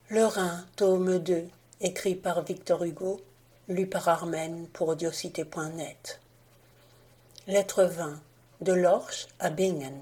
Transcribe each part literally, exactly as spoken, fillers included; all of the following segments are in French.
Le Rhin, tome deux, écrit par Victor Hugo, lu par Armen pour audiocité point net. Lettre vingt, de Lorch à Bingen.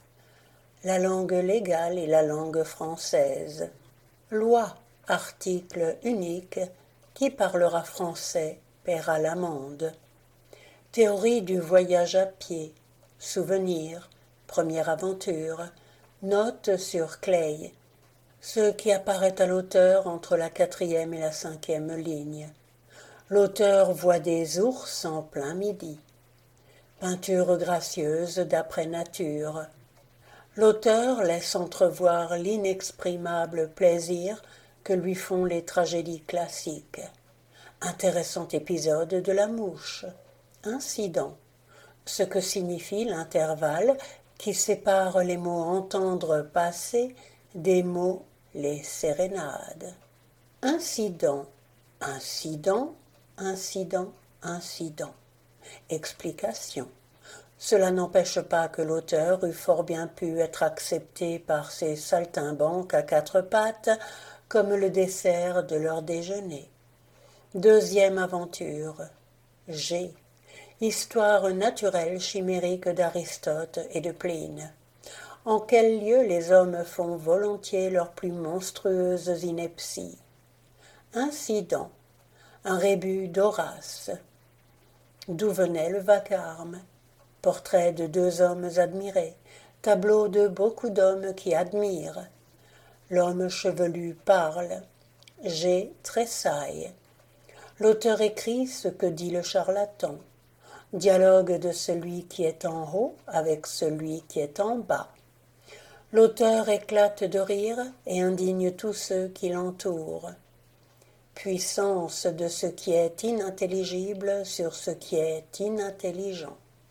La langue légale est la langue française. Loi, article unique, qui parlera français paiera l'amende. Théorie du voyage à pied, souvenir, première aventure, note sur Clay, ce qui apparaît à l'auteur entre la quatrième et la cinquième ligne. L'auteur voit des ours en plein midi. Peinture gracieuse d'après nature. L'auteur laisse entrevoir l'inexprimable plaisir que lui font les tragédies classiques. Intéressant épisode de la mouche. Incident. Ce que signifie l'intervalle qui sépare les mots entendre passer des mots les sérénades. Incident, incident, incident, incident. Explication. Cela n'empêche pas que l'auteur eût fort bien pu être accepté par ces saltimbanques à quatre pattes comme le dessert de leur déjeuner. Deuxième aventure. G. Histoire naturelle chimérique d'Aristote et de Pline. En quel lieu les hommes font volontiers leurs plus monstrueuses inepties. Incident. Un rébut d'Horace. D'où venait le vacarme. Portrait de deux hommes admirés. Tableau de beaucoup d'hommes qui admirent. L'homme chevelu parle. G. tressaille. L'auteur écrit ce que dit le charlatan. Dialogue de celui qui est en haut avec celui qui est en bas. L'auteur éclate de rire et indigne tous ceux qui l'entourent. Puissance de ce qui est inintelligible sur ce qui est inintelligent.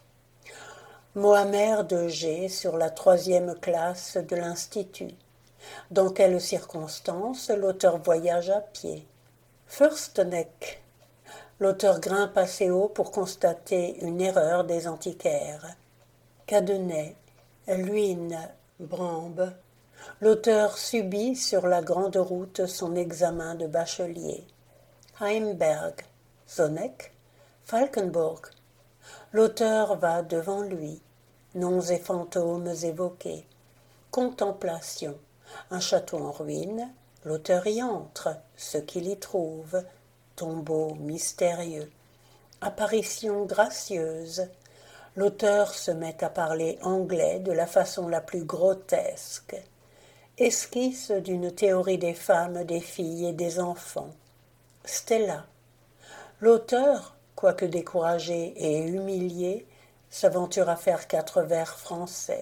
Mot amer de G sur la troisième classe de l'Institut. Dans quelles circonstances l'auteur voyage à pied? Fürsteneck. L'auteur grimpe assez haut pour constater une erreur des antiquaires. Cadenet, Luynes, Brambe. L'auteur subit sur la grande route son examen de bachelier. Heimberg, Sonneck, Falkenburg. L'auteur va devant lui. Noms et fantômes évoqués. Contemplation. Un château en ruine. L'auteur y entre, ce qu'il y trouve. Tombeau mystérieux. Apparition gracieuse. L'auteur se met à parler anglais de la façon la plus grotesque. Esquisse d'une théorie des femmes, des filles et des enfants. Stella. L'auteur, quoique découragé et humilié, s'aventure à faire quatre vers français.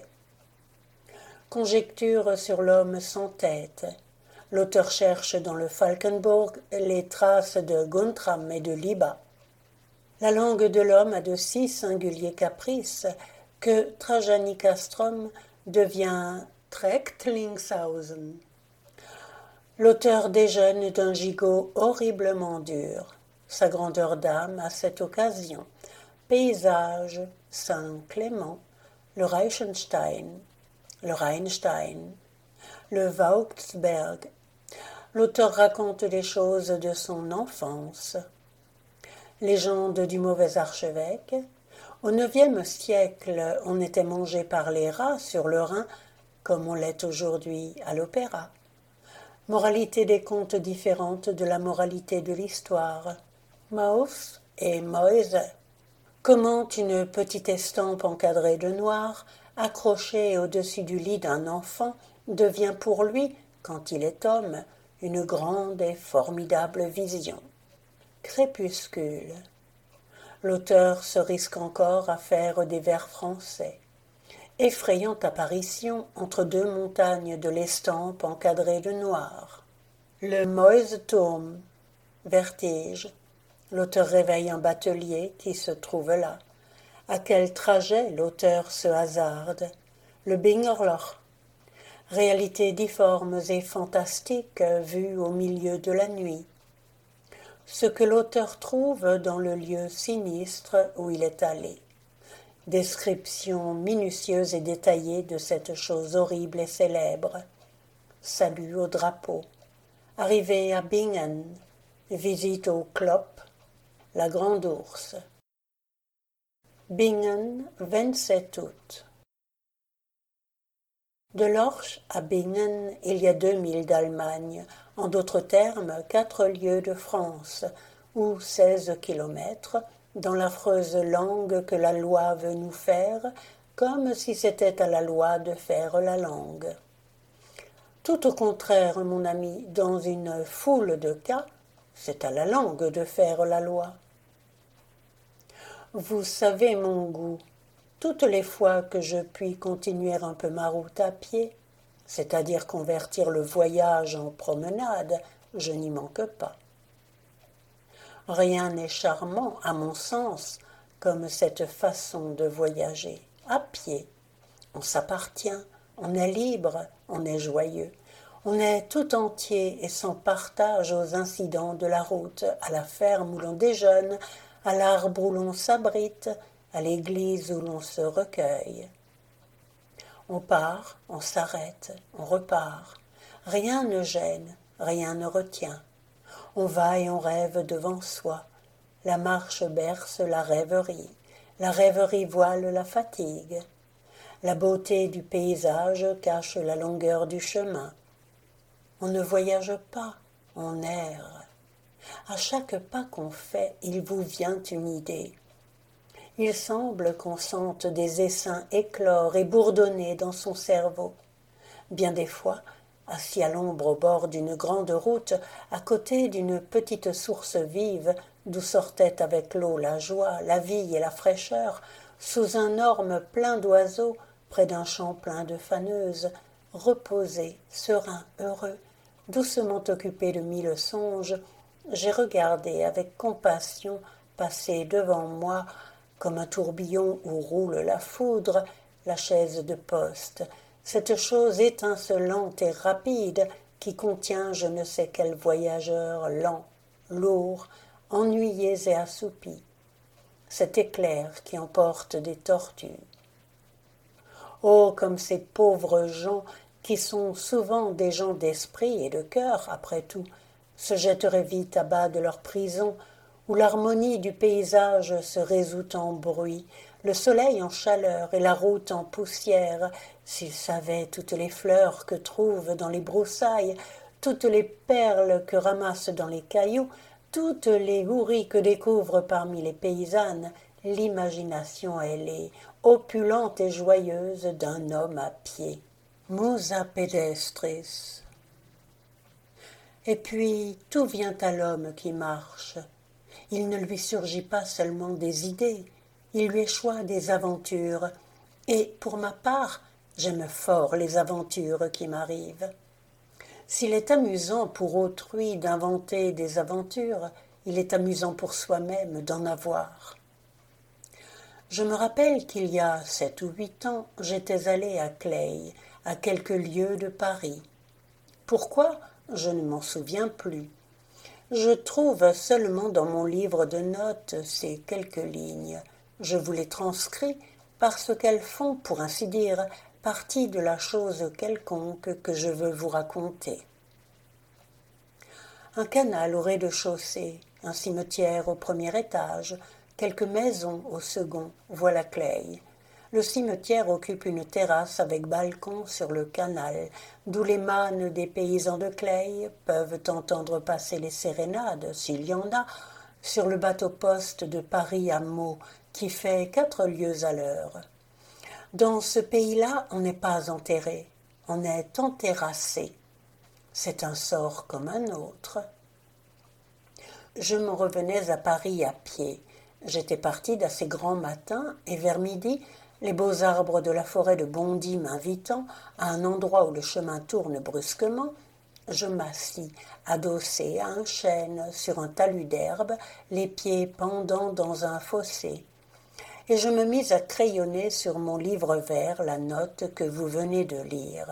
Conjecture sur l'homme sans tête. L'auteur cherche dans le Falkenburg les traces de Guntram et de Liba. La langue de l'homme a de si singuliers caprices que Trajani-Castrum devient Trechtlingshausen. L'auteur déjeune d'un gigot horriblement dur. Sa grandeur d'âme à cette occasion. Paysage, Saint-Clément, le Reichenstein, le Rheinstein, le Vauxberg. L'auteur raconte les choses de son enfance. Légende du mauvais archevêque. Au neuvième siècle, on était mangé par les rats sur le Rhin, comme on l'est aujourd'hui à l'opéra. Moralité des contes différente de la moralité de l'histoire. Maus et Mäuse. Comment une petite estampe encadrée de noir, accrochée au-dessus du lit d'un enfant, devient pour lui, quand il est homme, une grande et formidable vision. Crépuscule. L'auteur se risque encore à faire des vers français. Effrayante apparition entre deux montagnes de l'estampe encadrée de noir. Le Mäuseturm. Vertige. L'auteur réveille un batelier qui se trouve là. À quel trajet l'auteur se hasarde? Le Bingerloch. Réalités difformes et fantastiques vues au milieu de la nuit. Ce que l'auteur trouve dans le lieu sinistre où il est allé. Description minutieuse et détaillée de cette chose horrible et célèbre. Salut au drapeau. Arrivé à Bingen, visite au Clop, la Grande Ourse. Bingen, vingt-sept août. De l'Orche à Bingen, il y a deux milles d'Allemagne, en d'autres termes quatre lieues de France, ou seize kilomètres, dans l'affreuse langue que la loi veut nous faire, comme si c'était à la loi de faire la langue. Tout au contraire, mon ami, dans une foule de cas, c'est à la langue de faire la loi. Vous savez mon goût. Toutes les fois que je puis continuer un peu ma route à pied, c'est-à-dire convertir le voyage en promenade, je n'y manque pas. Rien n'est charmant, à mon sens, comme cette façon de voyager, à pied. On s'appartient, on est libre, on est joyeux. On est tout entier et sans partage aux incidents de la route, à la ferme où l'on déjeune, à l'arbre où l'on s'abrite, à l'église où l'on se recueille. On part, on s'arrête, on repart. Rien ne gêne, rien ne retient. On va et on rêve devant soi. La marche berce la rêverie. La rêverie voile la fatigue. La beauté du paysage cache la longueur du chemin. On ne voyage pas, on erre. À chaque pas qu'on fait, il vous vient une idée. Il semble qu'on sente des essaims éclore et bourdonner dans son cerveau. Bien des fois, assis à l'ombre au bord d'une grande route, à côté d'une petite source vive, d'où sortait avec l'eau la joie, la vie et la fraîcheur, sous un orme plein d'oiseaux, près d'un champ plein de faneuses, reposé, serein, heureux, doucement occupé de mille songes, j'ai regardé avec compassion passer devant moi, comme un tourbillon où roule la foudre, la chaise de poste, cette chose étincelante et rapide qui contient je ne sais quel voyageur lent, lourd, ennuyé et assoupi, cet éclair qui emporte des tortues. Oh, comme ces pauvres gens qui sont souvent des gens d'esprit et de cœur, après tout, se jetteraient vite à bas de leur prison, où l'harmonie du paysage se résout en bruit, le soleil en chaleur et la route en poussière, s'ils savaient toutes les fleurs que trouvent dans les broussailles, toutes les perles que ramassent dans les cailloux, toutes les houris que découvrent parmi les paysannes, l'imagination elle est opulente et joyeuse d'un homme à pied. Musa pedestris. Et puis tout vient à l'homme qui marche. Il ne lui surgit pas seulement des idées, il lui échoit des aventures, et pour ma part, j'aime fort les aventures qui m'arrivent. S'il est amusant pour autrui d'inventer des aventures, il est amusant pour soi-même d'en avoir. Je me rappelle qu'il y a sept ou huit ans, j'étais allé à Claye, à quelques lieues de Paris. Pourquoi ? Je ne m'en souviens plus. Je trouve seulement dans mon livre de notes ces quelques lignes. Je vous les transcris parce qu'elles font, pour ainsi dire, partie de la chose quelconque que je veux vous raconter. Un canal au rez-de-chaussée, un cimetière au premier étage, quelques maisons au second, voilà Claye. Le cimetière occupe une terrasse avec balcon sur le canal, d'où les mânes des paysans de Claye peuvent entendre passer les sérénades, s'il y en a, sur le bateau-poste de Paris à Meaux, qui fait quatre lieues à l'heure. Dans ce pays-là, on n'est pas enterré, on est enterrassé. C'est un sort comme un autre. Je m'en revenais à Paris à pied. J'étais parti d'assez grand matin, et vers midi, les beaux arbres de la forêt de Bondy m'invitant, à un endroit où le chemin tourne brusquement, je m'assis, adossé à un chêne, sur un talus d'herbe, les pieds pendant dans un fossé. Et je me mis à crayonner sur mon livre vert la note que vous venez de lire.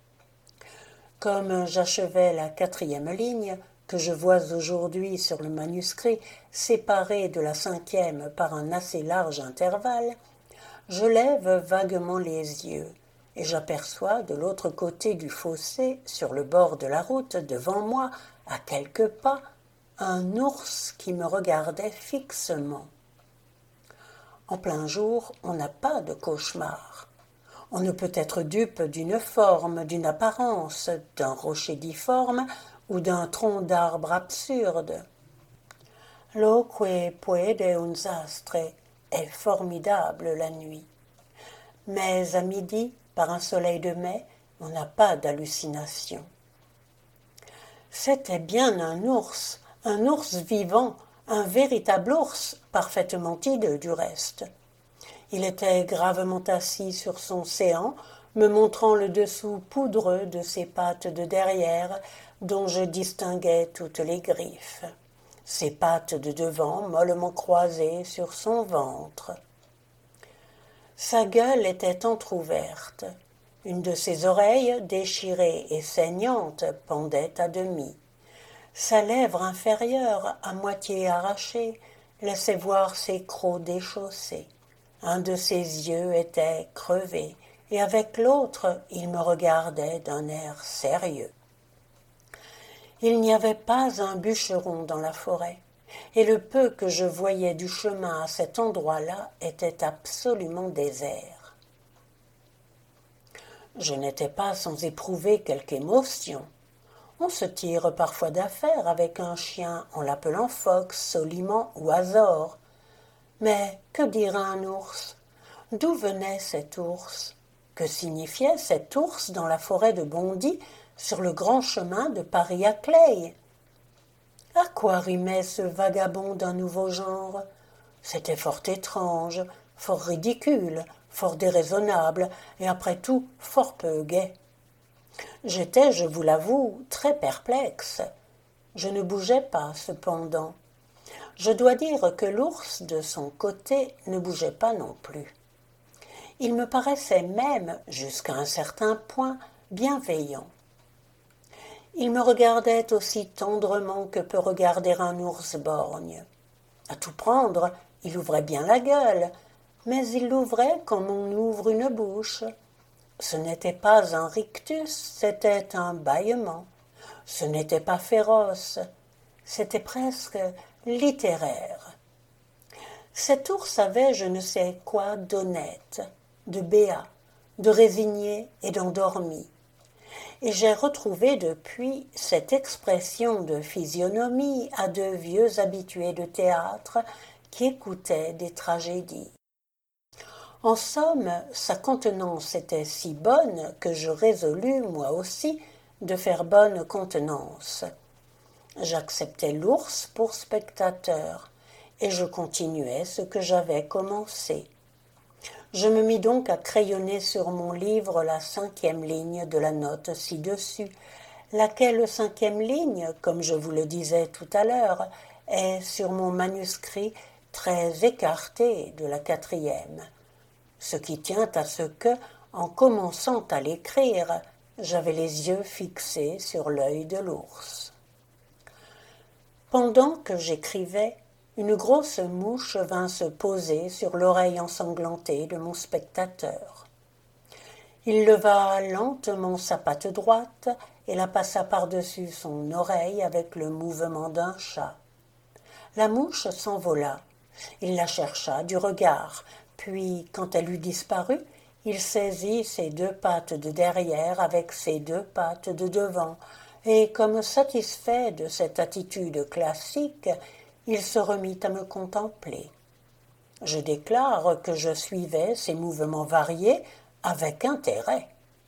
Comme j'achevais la quatrième ligne, que je vois aujourd'hui sur le manuscrit, séparée de la cinquième par un assez large intervalle, je lève vaguement les yeux, et j'aperçois de l'autre côté du fossé, sur le bord de la route, devant moi, à quelques pas, un ours qui me regardait fixement. En plein jour, on n'a pas de cauchemar. On ne peut être dupe d'une forme, d'une apparence, d'un rocher difforme ou d'un tronc d'arbre absurde. Loque puede un sastre est formidable la nuit. Mais à midi, par un soleil de mai, on n'a pas d'hallucination. C'était bien un ours, un ours vivant, un véritable ours, parfaitement hideux du reste. Il était gravement assis sur son séant, me montrant le dessous poudreux de ses pattes de derrière, dont je distinguais toutes les griffes. Ses pattes de devant mollement croisées sur son ventre. Sa gueule était entr'ouverte. Une de ses oreilles, déchirée et saignante, pendait à demi. Sa lèvre inférieure, à moitié arrachée, laissait voir ses crocs déchaussés. Un de ses yeux était crevé, et avec l'autre, il me regardait d'un air sérieux. Il n'y avait pas un bûcheron dans la forêt, et le peu que je voyais du chemin à cet endroit-là était absolument désert. Je n'étais pas sans éprouver quelque émotion. On se tire parfois d'affaire avec un chien en l'appelant Fox, Soliman ou Azor. Mais que dirait un ours? D'où venait cet ours? Que signifiait cet ours dans la forêt de Bondy, sur le grand chemin de Paris à Claye? À quoi rimait ce vagabond d'un nouveau genre? C'était fort étrange, fort ridicule, fort déraisonnable, et après tout fort peu gai. J'étais, je vous l'avoue, très perplexe. Je ne bougeais pas, cependant. Je dois dire que l'ours, de son côté, ne bougeait pas non plus. Il me paraissait même, jusqu'à un certain point, bienveillant. Il me regardait aussi tendrement que peut regarder un ours borgne. À tout prendre, il ouvrait bien la gueule, mais il l'ouvrait comme on ouvre une bouche. Ce n'était pas un rictus, c'était un bâillement. Ce n'était pas féroce, c'était presque littéraire. Cet ours avait je ne sais quoi d'honnête, de béat, de résigné et d'endormi. Et j'ai retrouvé depuis cette expression de physionomie à de vieux habitués de théâtre qui écoutaient des tragédies. En somme, sa contenance était si bonne que je résolus, moi aussi, de faire bonne contenance. J'acceptais l'ours pour spectateur, et je continuais ce que j'avais commencé. Je me mis donc à crayonner sur mon livre la cinquième ligne de la note ci-dessus, laquelle cinquième ligne, comme je vous le disais tout à l'heure, est sur mon manuscrit très écarté de la quatrième. Ce qui tient à ce que, en commençant à l'écrire, j'avais les yeux fixés sur l'œil de l'ours. Pendant que j'écrivais, une grosse mouche vint se poser sur l'oreille ensanglantée de mon spectateur. Il leva lentement sa patte droite et la passa par-dessus son oreille avec le mouvement d'un chat. La mouche s'envola. Il la chercha du regard, puis, quand elle eut disparu, il saisit ses deux pattes de derrière avec ses deux pattes de devant, et comme satisfait de cette attitude classique, il se remit à me contempler. Je déclare que je suivais ses mouvements variés avec intérêt.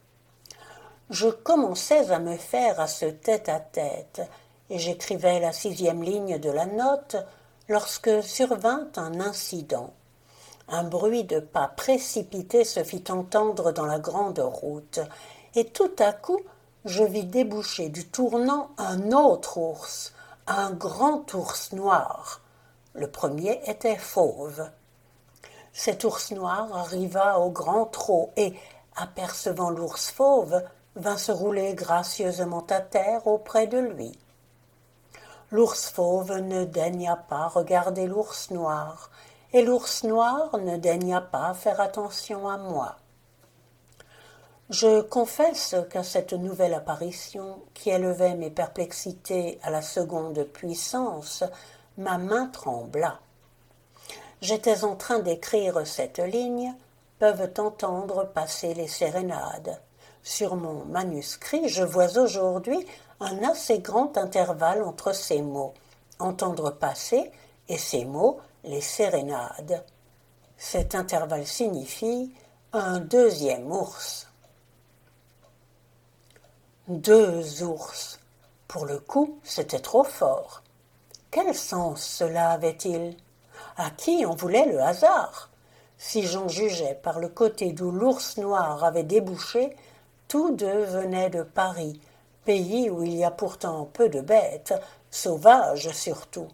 Je commençais à me faire à ce tête-à-tête, et j'écrivais la sixième ligne de la note lorsque survint un incident. Un bruit de pas précipité se fit entendre dans la grande route, et tout à coup, je vis déboucher du tournant un autre ours, un grand ours noir. Le premier était fauve. Cet ours noir arriva au grand trot et, apercevant l'ours fauve, vint se rouler gracieusement à terre auprès de lui. L'ours fauve ne daigna pas regarder l'ours noir, et l'ours noir ne daigna pas faire attention à moi. Je confesse qu'à cette nouvelle apparition, qui élevait mes perplexités à la seconde puissance, ma main trembla. J'étais en train d'écrire cette ligne, peuvent entendre passer les sérénades. Sur mon manuscrit, je vois aujourd'hui un assez grand intervalle entre ces mots, entendre passer, et ces mots, les sérénades. Cet intervalle signifie un deuxième ours. Deux ours. Pour le coup, c'était trop fort. Quel sens cela avait-il? À qui en voulait le hasard? Si j'en jugeais par le côté d'où l'ours noir avait débouché, tous deux venaient de Paris, pays où il y a pourtant peu de bêtes, sauvages surtout.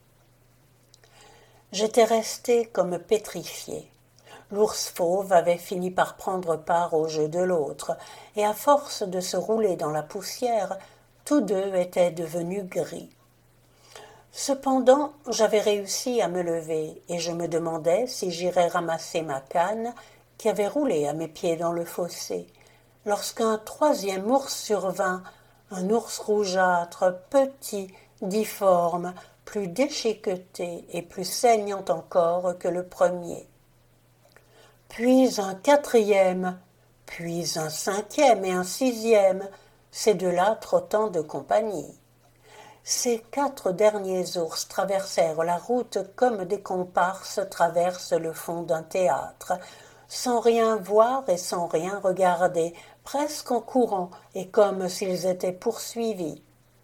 J'étais resté comme pétrifié. L'ours fauve avait fini par prendre part au jeu de l'autre, et à force de se rouler dans la poussière, tous deux étaient devenus gris. Cependant, j'avais réussi à me lever, et je me demandais si j'irais ramasser ma canne qui avait roulé à mes pieds dans le fossé, lorsqu'un troisième ours survint, un ours rougeâtre, petit, difforme, plus déchiqueté et plus saignant encore que le premier. Puis un quatrième, puis un cinquième et un sixième, ces deux-là trottant de compagnie. Ces quatre derniers ours traversèrent la route comme des comparses traversent le fond d'un théâtre, sans rien voir et sans rien regarder, presque en courant et comme s'ils étaient poursuivis.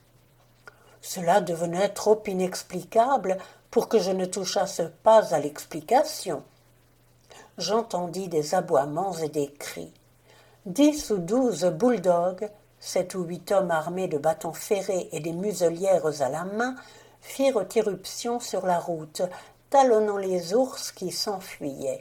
Cela devenait trop inexplicable pour que je ne touchasse pas à l'explication. J'entendis des aboiements et des cris. Dix ou douze bulldogs, sept ou huit hommes armés de bâtons ferrés et des muselières à la main, firent irruption sur la route, talonnant les ours qui s'enfuyaient.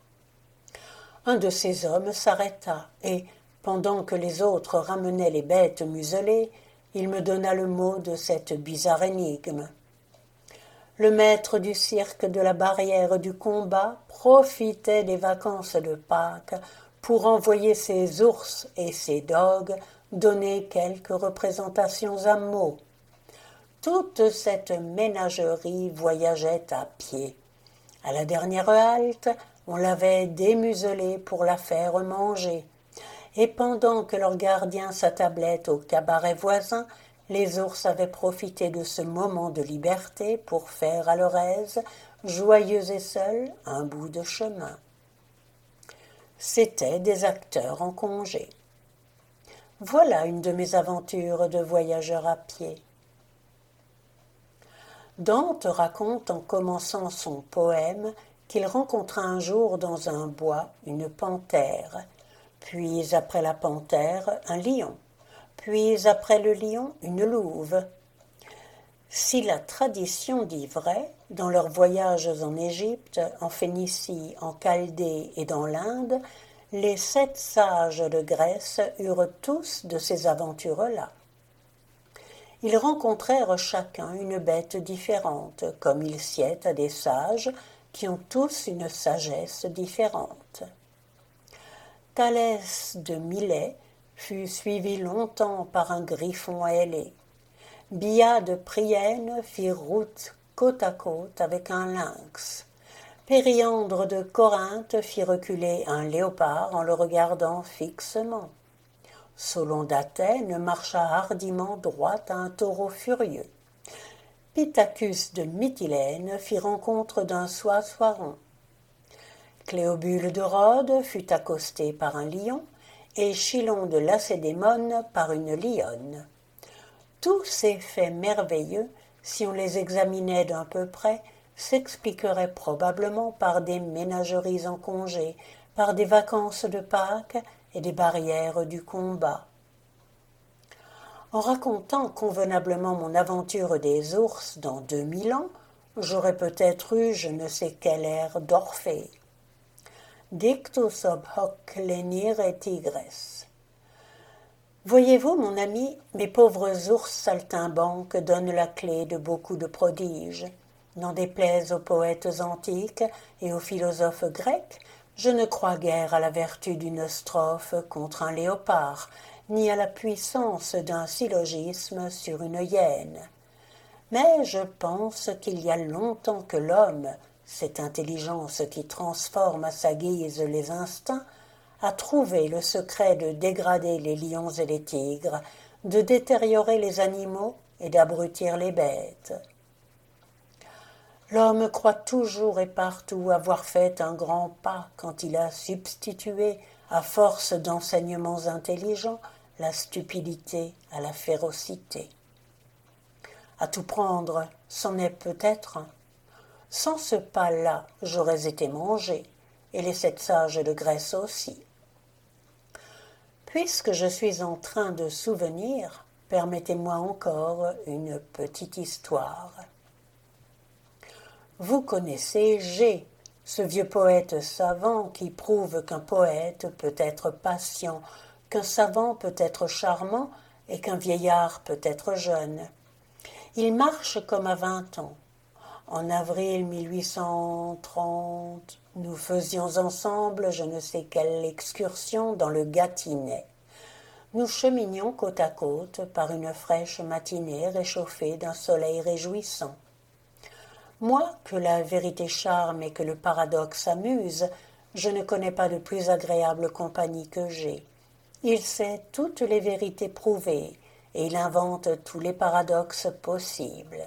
Un de ces hommes s'arrêta et, pendant que les autres ramenaient les bêtes muselées, il me donna le mot de cette bizarre énigme. Le maître du cirque de la barrière du combat profitait des vacances de Pâques pour envoyer ses ours et ses dogs donner quelques représentations à mots. Toute cette ménagerie voyageait à pied. À la dernière halte, on l'avait démuselée pour la faire manger. Et pendant que leur gardien s'attablait au cabaret voisin, les ours avaient profité de ce moment de liberté pour faire à leur aise, joyeux et seuls, un bout de chemin. C'étaient des acteurs en congé. Voilà une de mes aventures de voyageur à pied. Dante raconte en commençant son poème qu'il rencontra un jour dans un bois une panthère, puis après la panthère un lion, puis après le lion une louve. Si la tradition dit vrai, dans leurs voyages en Égypte, en Phénicie, en Chaldée et dans l'Inde, les sept sages de Grèce eurent tous de ces aventures-là. Ils rencontrèrent chacun une bête différente, comme il sied à des sages qui ont tous une sagesse différente. Thalès de Milet fut suivi longtemps par un griffon ailé. Bias de Priene fit route côte à côte avec un lynx. Périandre de Corinthe fit reculer un léopard en le regardant fixement. Solon d'Athènes marcha hardiment droit à un taureau furieux. Pittacus de Mytilène fit rencontre d'un soie-soiron. Cléobule de Rhodes fut accosté par un lion et Chilon de Lacédémone par une lionne. Tous ces faits merveilleux, si on les examinait d'un peu près, s'expliqueraient probablement par des ménageries en congé, par des vacances de Pâques et des barrières du combat. En racontant convenablement mon aventure des ours dans deux mille ans, j'aurais peut-être eu je ne sais quel air d'Orphée. Dictus ob hoc lenire tigres. Voyez-vous, mon ami, mes pauvres ours saltimbanques donnent la clé de beaucoup de prodiges. N'en déplaise aux poètes antiques et aux philosophes grecs, Je ne crois guère à la vertu d'une strophe contre un léopard, ni à la puissance d'un syllogisme sur une hyène. Mais je pense qu'il y a longtemps que l'homme, cette intelligence qui transforme à sa guise les instincts, a trouvé le secret de dégrader les lions et les tigres, de détériorer les animaux et d'abrutir les bêtes. L'homme croit toujours et partout avoir fait un grand pas quand il a substitué, à force d'enseignements intelligents, la stupidité à la férocité. À tout prendre, c'en est peut-être un. Sans ce pas-là, j'aurais été mangé, et les sept sages de Grèce aussi. Puisque je suis en train de souvenir, permettez-moi encore une petite histoire. Vous connaissez G, ce vieux poète savant qui prouve qu'un poète peut être patient, qu'un savant peut être charmant et qu'un vieillard peut être jeune. Il marche comme à vingt ans. En avril mille huit cent trente, nous faisions ensemble je ne sais quelle excursion dans le Gâtinais. Nous cheminions côte à côte par une fraîche matinée réchauffée d'un soleil réjouissant. Moi, que la vérité charme et que le paradoxe amuse, je ne connais pas de plus agréable compagnie que G. Il sait toutes les vérités prouvées, et il invente tous les paradoxes possibles.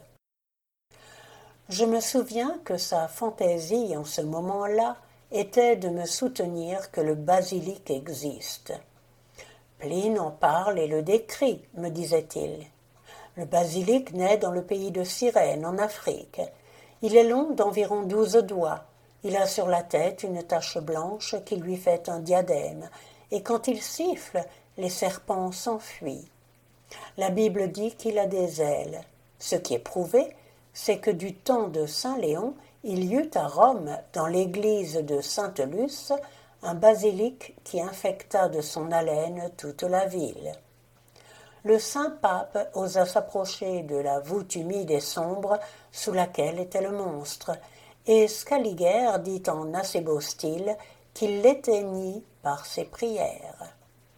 Je me souviens que sa fantaisie en ce moment-là était de me soutenir que le basilic existe. Pline en parle et le décrit, me disait-il. Le basilic naît dans le pays de Cyrène, en Afrique. Il est long d'environ douze doigts. Il a sur la tête une tache blanche qui lui fait un diadème, et quand il siffle, les serpents s'enfuient. La Bible dit qu'il a des ailes. Ce qui est prouvé, c'est que du temps de saint Léon, il y eut à Rome, dans l'église de Sainte-Luce, un basilic qui infecta de son haleine toute la ville. Le saint pape osa s'approcher de la voûte humide et sombre sous laquelle était le monstre, et Scaliger dit en assez beau style qu'il l'éteignit par ses prières.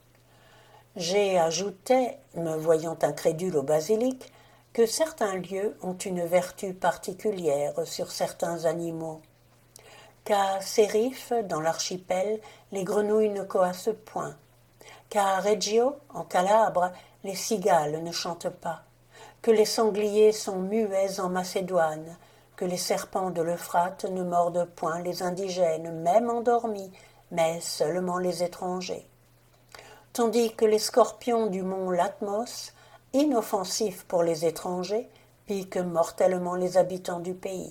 J'ai ajouté, me voyant incrédule au basilic, que certains lieux ont une vertu particulière sur certains animaux. Qu'à Sérif, dans l'archipel, les grenouilles ne coassent point. Qu'à Reggio, en Calabre, les cigales ne chantent pas. Que les sangliers sont muets en Macédoine. Que les serpents de l'Euphrate ne mordent point les indigènes, même endormis, mais seulement les étrangers. Tandis que les scorpions du mont Latmos, inoffensifs pour les étrangers, piquent mortellement les habitants du pays.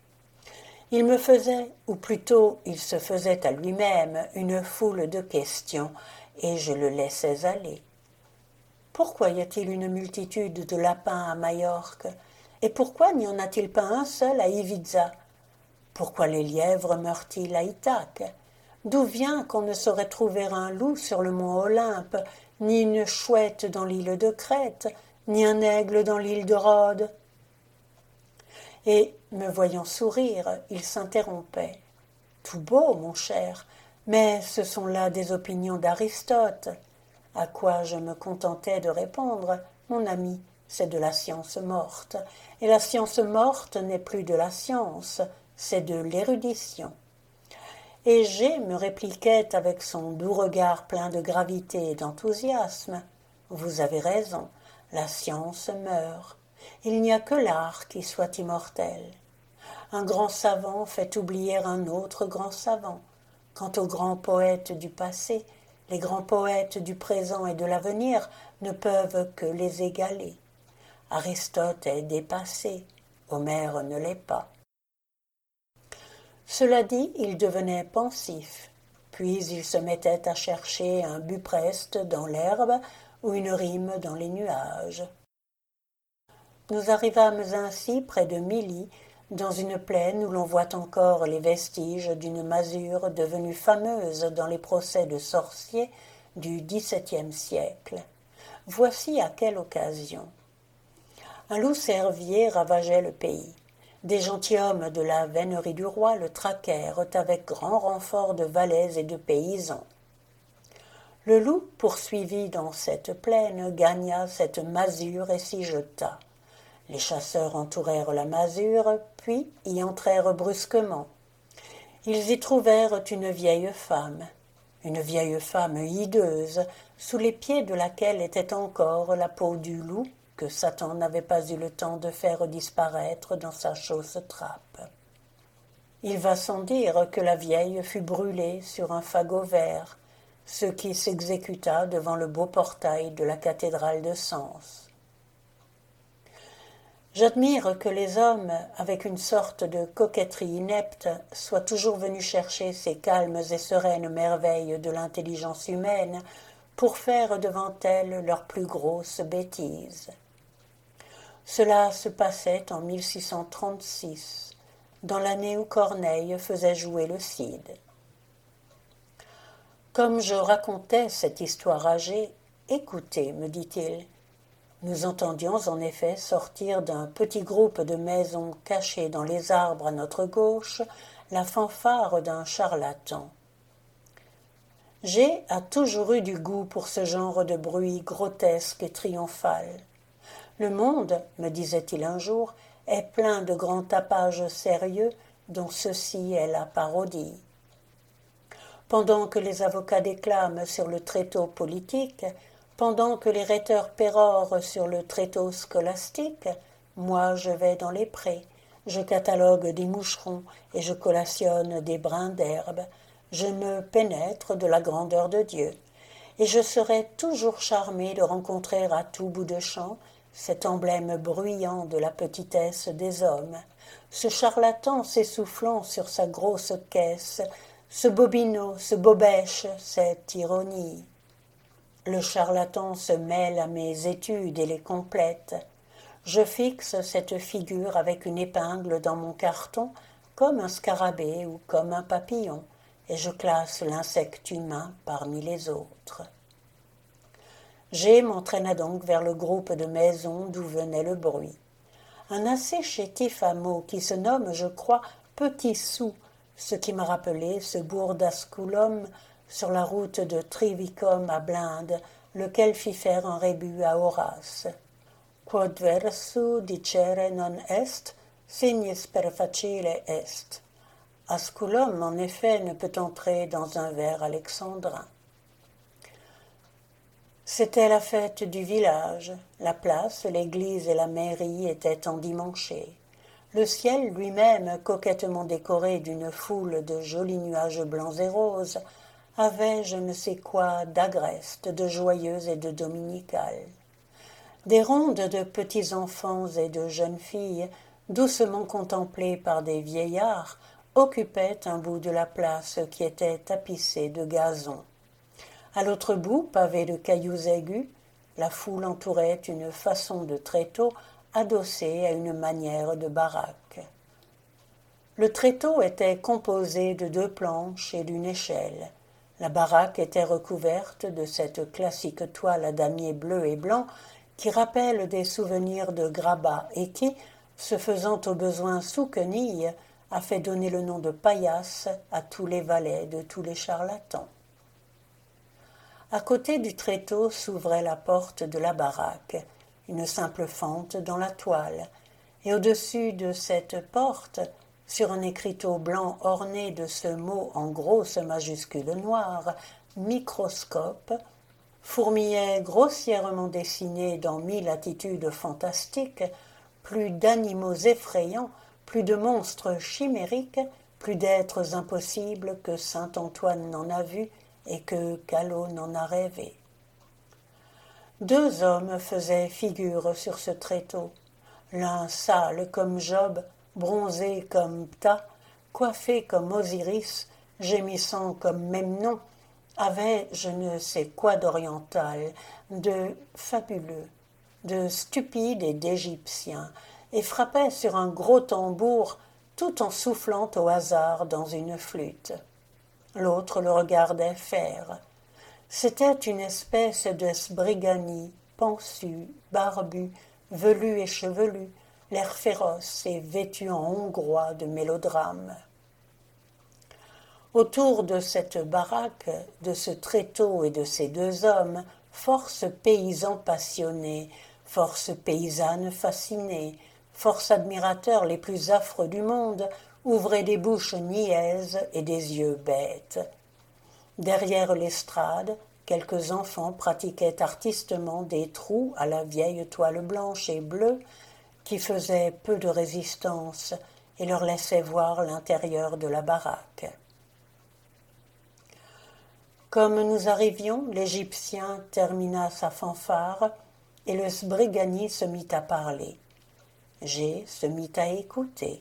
Il me faisait, ou plutôt il se faisait à lui-même, une foule de questions, et je le laissais aller. Pourquoi y a-t-il une multitude de lapins à Majorque, et pourquoi n'y en a-t-il pas un seul à Ibiza? Pourquoi les lièvres meurent-ils à Ithaque? D'où vient qu'on ne saurait trouver un loup sur le mont Olympe, ni une chouette dans l'île de Crète, ni un aigle dans l'île de Rhodes? Et, me voyant sourire, il s'interrompait. Tout beau, mon cher, mais ce sont là des opinions d'Aristote. À quoi je me contentais de répondre, mon ami, c'est de la science morte, et la science morte n'est plus de la science, c'est de l'érudition. Et G me répliquait avec son doux regard plein de gravité et d'enthousiasme. Vous avez raison, la science meurt. Il n'y a que l'art qui soit immortel. Un grand savant fait oublier un autre grand savant. Quant aux grands poètes du passé, les grands poètes du présent et de l'avenir ne peuvent que les égaler. Aristote est dépassé, Homère ne l'est pas. Cela dit, il devenait pensif, puis il se mettait à chercher un bupreste dans l'herbe ou une rime dans les nuages. Nous arrivâmes ainsi près de Milly, dans une plaine où l'on voit encore les vestiges d'une masure devenue fameuse dans les procès de sorciers du dix-septième siècle. Voici à quelle occasion. Un loup-cervier ravageait le pays. Des gentilshommes de la vénerie du roi le traquèrent avec grand renfort de valets et de paysans. Le loup, poursuivi dans cette plaine, gagna cette masure et s'y jeta. Les chasseurs entourèrent la masure, puis y entrèrent brusquement. Ils y trouvèrent une vieille femme, une vieille femme hideuse, sous les pieds de laquelle était encore la peau du loup que Satan n'avait pas eu le temps de faire disparaître dans sa chausse trappe. Il va sans dire que la vieille fut brûlée sur un fagot vert, ce qui s'exécuta devant le beau portail de la cathédrale de Sens. J'admire que les hommes, avec une sorte de coquetterie inepte, soient toujours venus chercher ces calmes et sereines merveilles de l'intelligence humaine pour faire devant elles leurs plus grosses bêtises. Cela se passait en mille six cent trente-six, dans l'année où Corneille faisait jouer le Cid. Comme je racontais cette histoire âgée, « Écoutez, me dit-il, nous entendions en effet sortir d'un petit groupe de maisons cachées dans les arbres à notre gauche la fanfare d'un charlatan. G a toujours eu du goût pour ce genre de bruit grotesque et triomphal. Le monde, me disait-il un jour, est plein de grands tapages sérieux dont ceci est la parodie. Pendant que les avocats déclament sur le tréteau politique, pendant que les rhéteurs pérorent sur le tréteau scolastique, moi je vais dans les prés, je catalogue des moucherons et je collationne des brins d'herbe, je me pénètre de la grandeur de Dieu, et je serai toujours charmé de rencontrer à tout bout de champ cet emblème bruyant de la petitesse des hommes, ce charlatan s'essoufflant sur sa grosse caisse, ce bobino, ce bobèche, cette ironie. Le charlatan se mêle à mes études et les complète. Je fixe cette figure avec une épingle dans mon carton, comme un scarabée ou comme un papillon, et je classe l'insecte humain parmi les autres. G m'entraîna donc vers le groupe de maisons d'où venait le bruit. Un assez chétif hameau qui se nomme, je crois, Petit Sou, ce qui m'a rappelé ce bourg d'Asculum sur la route de Trivicum à Blinde, lequel fit faire un rébut à Horace. Quod versu dicere non est, signis per facile est. Asculum, en effet, ne peut entrer dans un vers alexandrin. C'était la fête du village. La place, l'église et la mairie étaient endimanchées. Le ciel lui-même, coquettement décoré d'une foule de jolis nuages blancs et roses, avait je ne sais quoi d'agreste, de joyeux et de dominical. Des rondes de petits enfants et de jeunes filles, doucement contemplées par des vieillards, occupaient un bout de la place qui était tapissée de gazon. À l'autre bout, pavé de cailloux aigus, la foule entourait une façon de tréteau adossée à une manière de baraque. Le tréteau était composé de deux planches et d'une échelle. La baraque était recouverte de cette classique toile à damier bleu et blanc qui rappelle des souvenirs de grabat et qui, se faisant au besoin sous-quenille, a fait donner le nom de paillasse à tous les valets de tous les charlatans. À côté du tréteau s'ouvrait la porte de la baraque, une simple fente dans la toile, et au-dessus de cette porte, sur un écriteau blanc orné de ce mot en grosses majuscules noires, microscope, fourmillaient grossièrement dessinés dans mille attitudes fantastiques, plus d'animaux effrayants, plus de monstres chimériques, plus d'êtres impossibles que saint Antoine n'en a vu et que Callot n'en a rêvé. Deux hommes faisaient figure sur ce tréteau, l'un sale comme Job, bronzé comme Ptah, coiffé comme Osiris, gémissant comme Memnon, avait je ne sais quoi d'oriental, de fabuleux, de stupide et d'égyptien, et frappait sur un gros tambour tout en soufflant au hasard dans une flûte. L'autre le regardait faire. C'était une espèce de sbrigani, pansu, barbu, velu et chevelu, l'air féroce et vêtu en hongrois de mélodrame. Autour de cette baraque, de ce tréteau et de ces deux hommes, force paysans passionnés, force paysannes fascinées, force admirateurs les plus affreux du monde, ouvraient des bouches niaises et des yeux bêtes. Derrière l'estrade, quelques enfants pratiquaient artistement des trous à la vieille toile blanche et bleue qui faisaient peu de résistance et leur laissaient voir l'intérieur de la baraque. Comme nous arrivions, l'Égyptien termina sa fanfare et le Sbrigani se mit à parler. G se mit à écouter.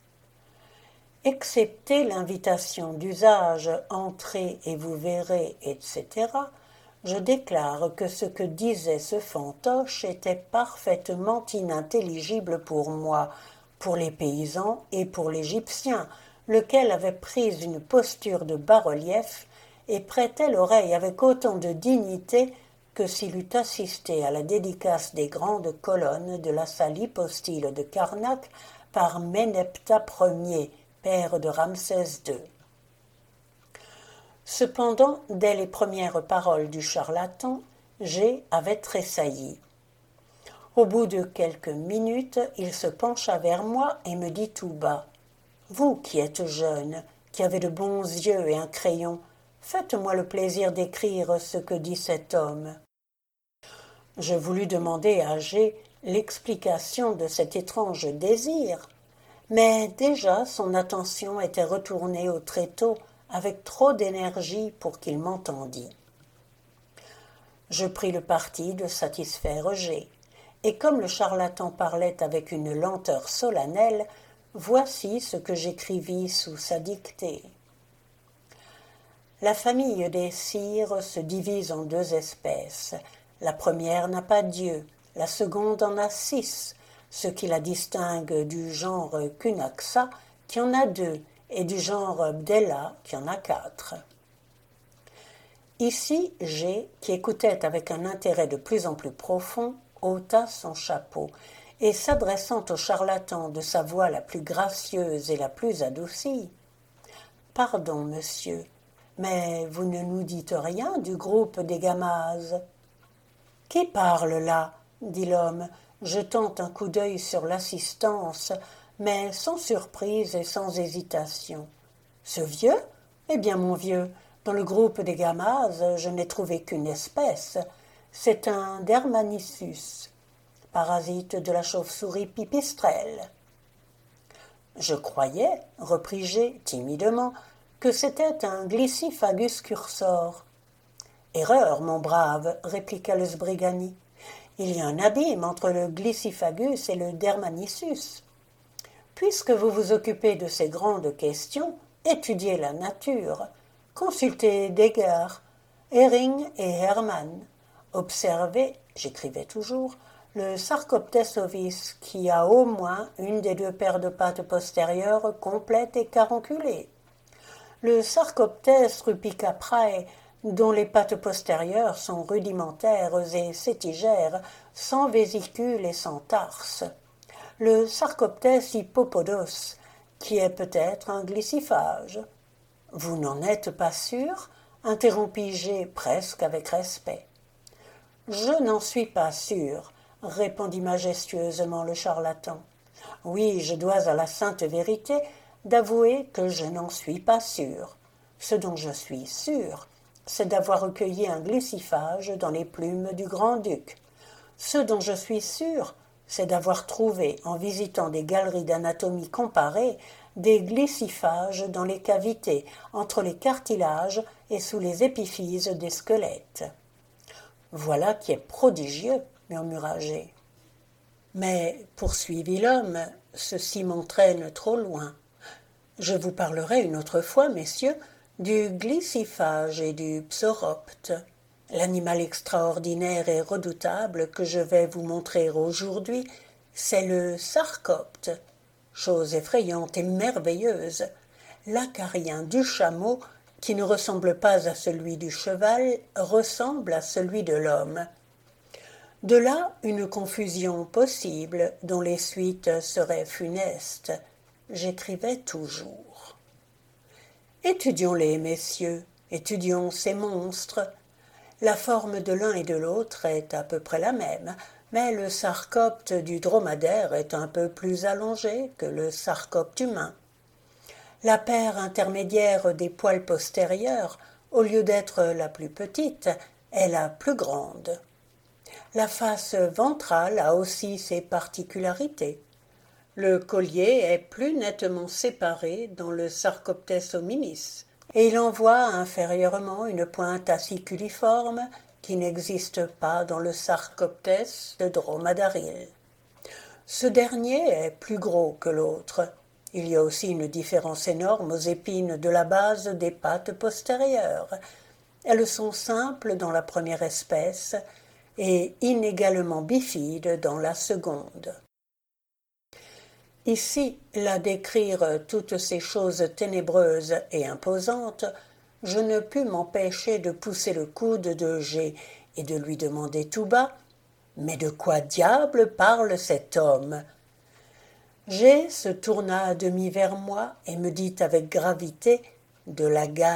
Excepté l'invitation d'usage « entrez et vous verrez », et cetera, je déclare que ce que disait ce fantoche était parfaitement inintelligible pour moi, pour les paysans et pour l'Égyptien, lequel avait pris une posture de bas-relief et prêtait l'oreille avec autant de dignité que s'il eût assisté à la dédicace des grandes colonnes de la salle hypostyle de Karnak par Ménephta Ier, père de Ramsès deux. Cependant, dès les premières paroles du charlatan, G avait tressailli. Au bout de quelques minutes, il se pencha vers moi et me dit tout bas « Vous qui êtes jeune, qui avez de bons yeux et un crayon, faites-moi le plaisir d'écrire ce que dit cet homme. » Je voulus demander à G l'explication de cet étrange désir, mais déjà son attention était retournée au tréteau avec trop d'énergie pour qu'il m'entendît. Je pris le parti de satisfaire G, et comme le charlatan parlait avec une lenteur solennelle, voici ce que j'écrivis sous sa dictée. La famille des Sires se divise en deux espèces. La première n'a pas Dieu, la seconde en a six, ce qui la distingue du genre Cunaxa, qui en a deux, et du genre Bdella, qui en a quatre. Ici, G, qui écoutait avec un intérêt de plus en plus profond, ôta son chapeau, et s'adressant au charlatan de sa voix la plus gracieuse et la plus adoucie, « Pardon, monsieur, mais vous ne nous dites rien du groupe des Gamazes. »« Qui parle là ?» dit l'homme, jetant un coup d'œil sur l'assistance, mais sans surprise et sans hésitation. « Ce vieux ? Eh bien, mon vieux, dans le groupe des Gamazes, je n'ai trouvé qu'une espèce. C'est un Dermanissus, parasite de la chauve-souris pipistrelle. »« Je croyais, repris G timidement, que c'était un Glyciphagus cursor. »« Erreur, mon brave, répliqua le Sbrigani. Il y a un abîme entre le Glyciphagus et le Dermanissus. Puisque vous vous occupez de ces grandes questions, étudiez la nature, consultez Deger, Hering et Hermann, observez, j'écrivais toujours, le Sarcoptes ovis qui a au moins une des deux paires de pattes postérieures complète et caronculée. Le Sarcoptes rupicaprae, dont les pattes postérieures sont rudimentaires et sétigères, sans vésicule et sans tarse. Le Sarcoptes hippopodos, qui est peut-être un glyciphage. « Vous n'en êtes pas sûr ?» interrompis-je presque avec respect. « Je n'en suis pas sûr, » répondit majestueusement le charlatan. « Oui, je dois à la sainte vérité d'avouer que je n'en suis pas sûr. Ce dont je suis sûr, c'est d'avoir recueilli un glyciphage dans les plumes du grand-duc. Ce dont je suis sûr, c'est d'avoir trouvé, en visitant des galeries d'anatomie comparée, des glyciphages dans les cavités, entre les cartilages et sous les épiphyses des squelettes. »« Voilà qui est prodigieux, » murmura G. « Mais, poursuivit l'homme, ceci m'entraîne trop loin. Je vous parlerai une autre fois, messieurs, du glyciphage et du psoropte. L'animal extraordinaire et redoutable que je vais vous montrer aujourd'hui, c'est le sarcopte, chose effrayante et merveilleuse, l'acarien du chameau, qui ne ressemble pas à celui du cheval, ressemble à celui de l'homme. De là une confusion possible dont les suites seraient funestes. J'écrivais toujours. Étudions-les, messieurs, étudions ces monstres. La forme de l'un et de l'autre est à peu près la même, mais le sarcopte du dromadaire est un peu plus allongé que le sarcopte humain. La paire intermédiaire des poils postérieurs, au lieu d'être la plus petite, est la plus grande. La face ventrale a aussi ses particularités. Le collier est plus nettement séparé dans le Sarcoptes hominis, et il envoie inférieurement une pointe aciculiforme qui n'existe pas dans le Sarcoptes de dromadaril. Ce dernier est plus gros que l'autre. Il y a aussi une différence énorme aux épines de la base des pattes postérieures. Elles sont simples dans la première espèce et inégalement bifides dans la seconde. Ici, là décrire toutes ces choses ténébreuses et imposantes, je ne pus m'empêcher de pousser le coude de G et de lui demander tout bas « Mais de quoi diable parle cet homme ?» G se tourna à demi vers moi et me dit avec gravité « De la gale ».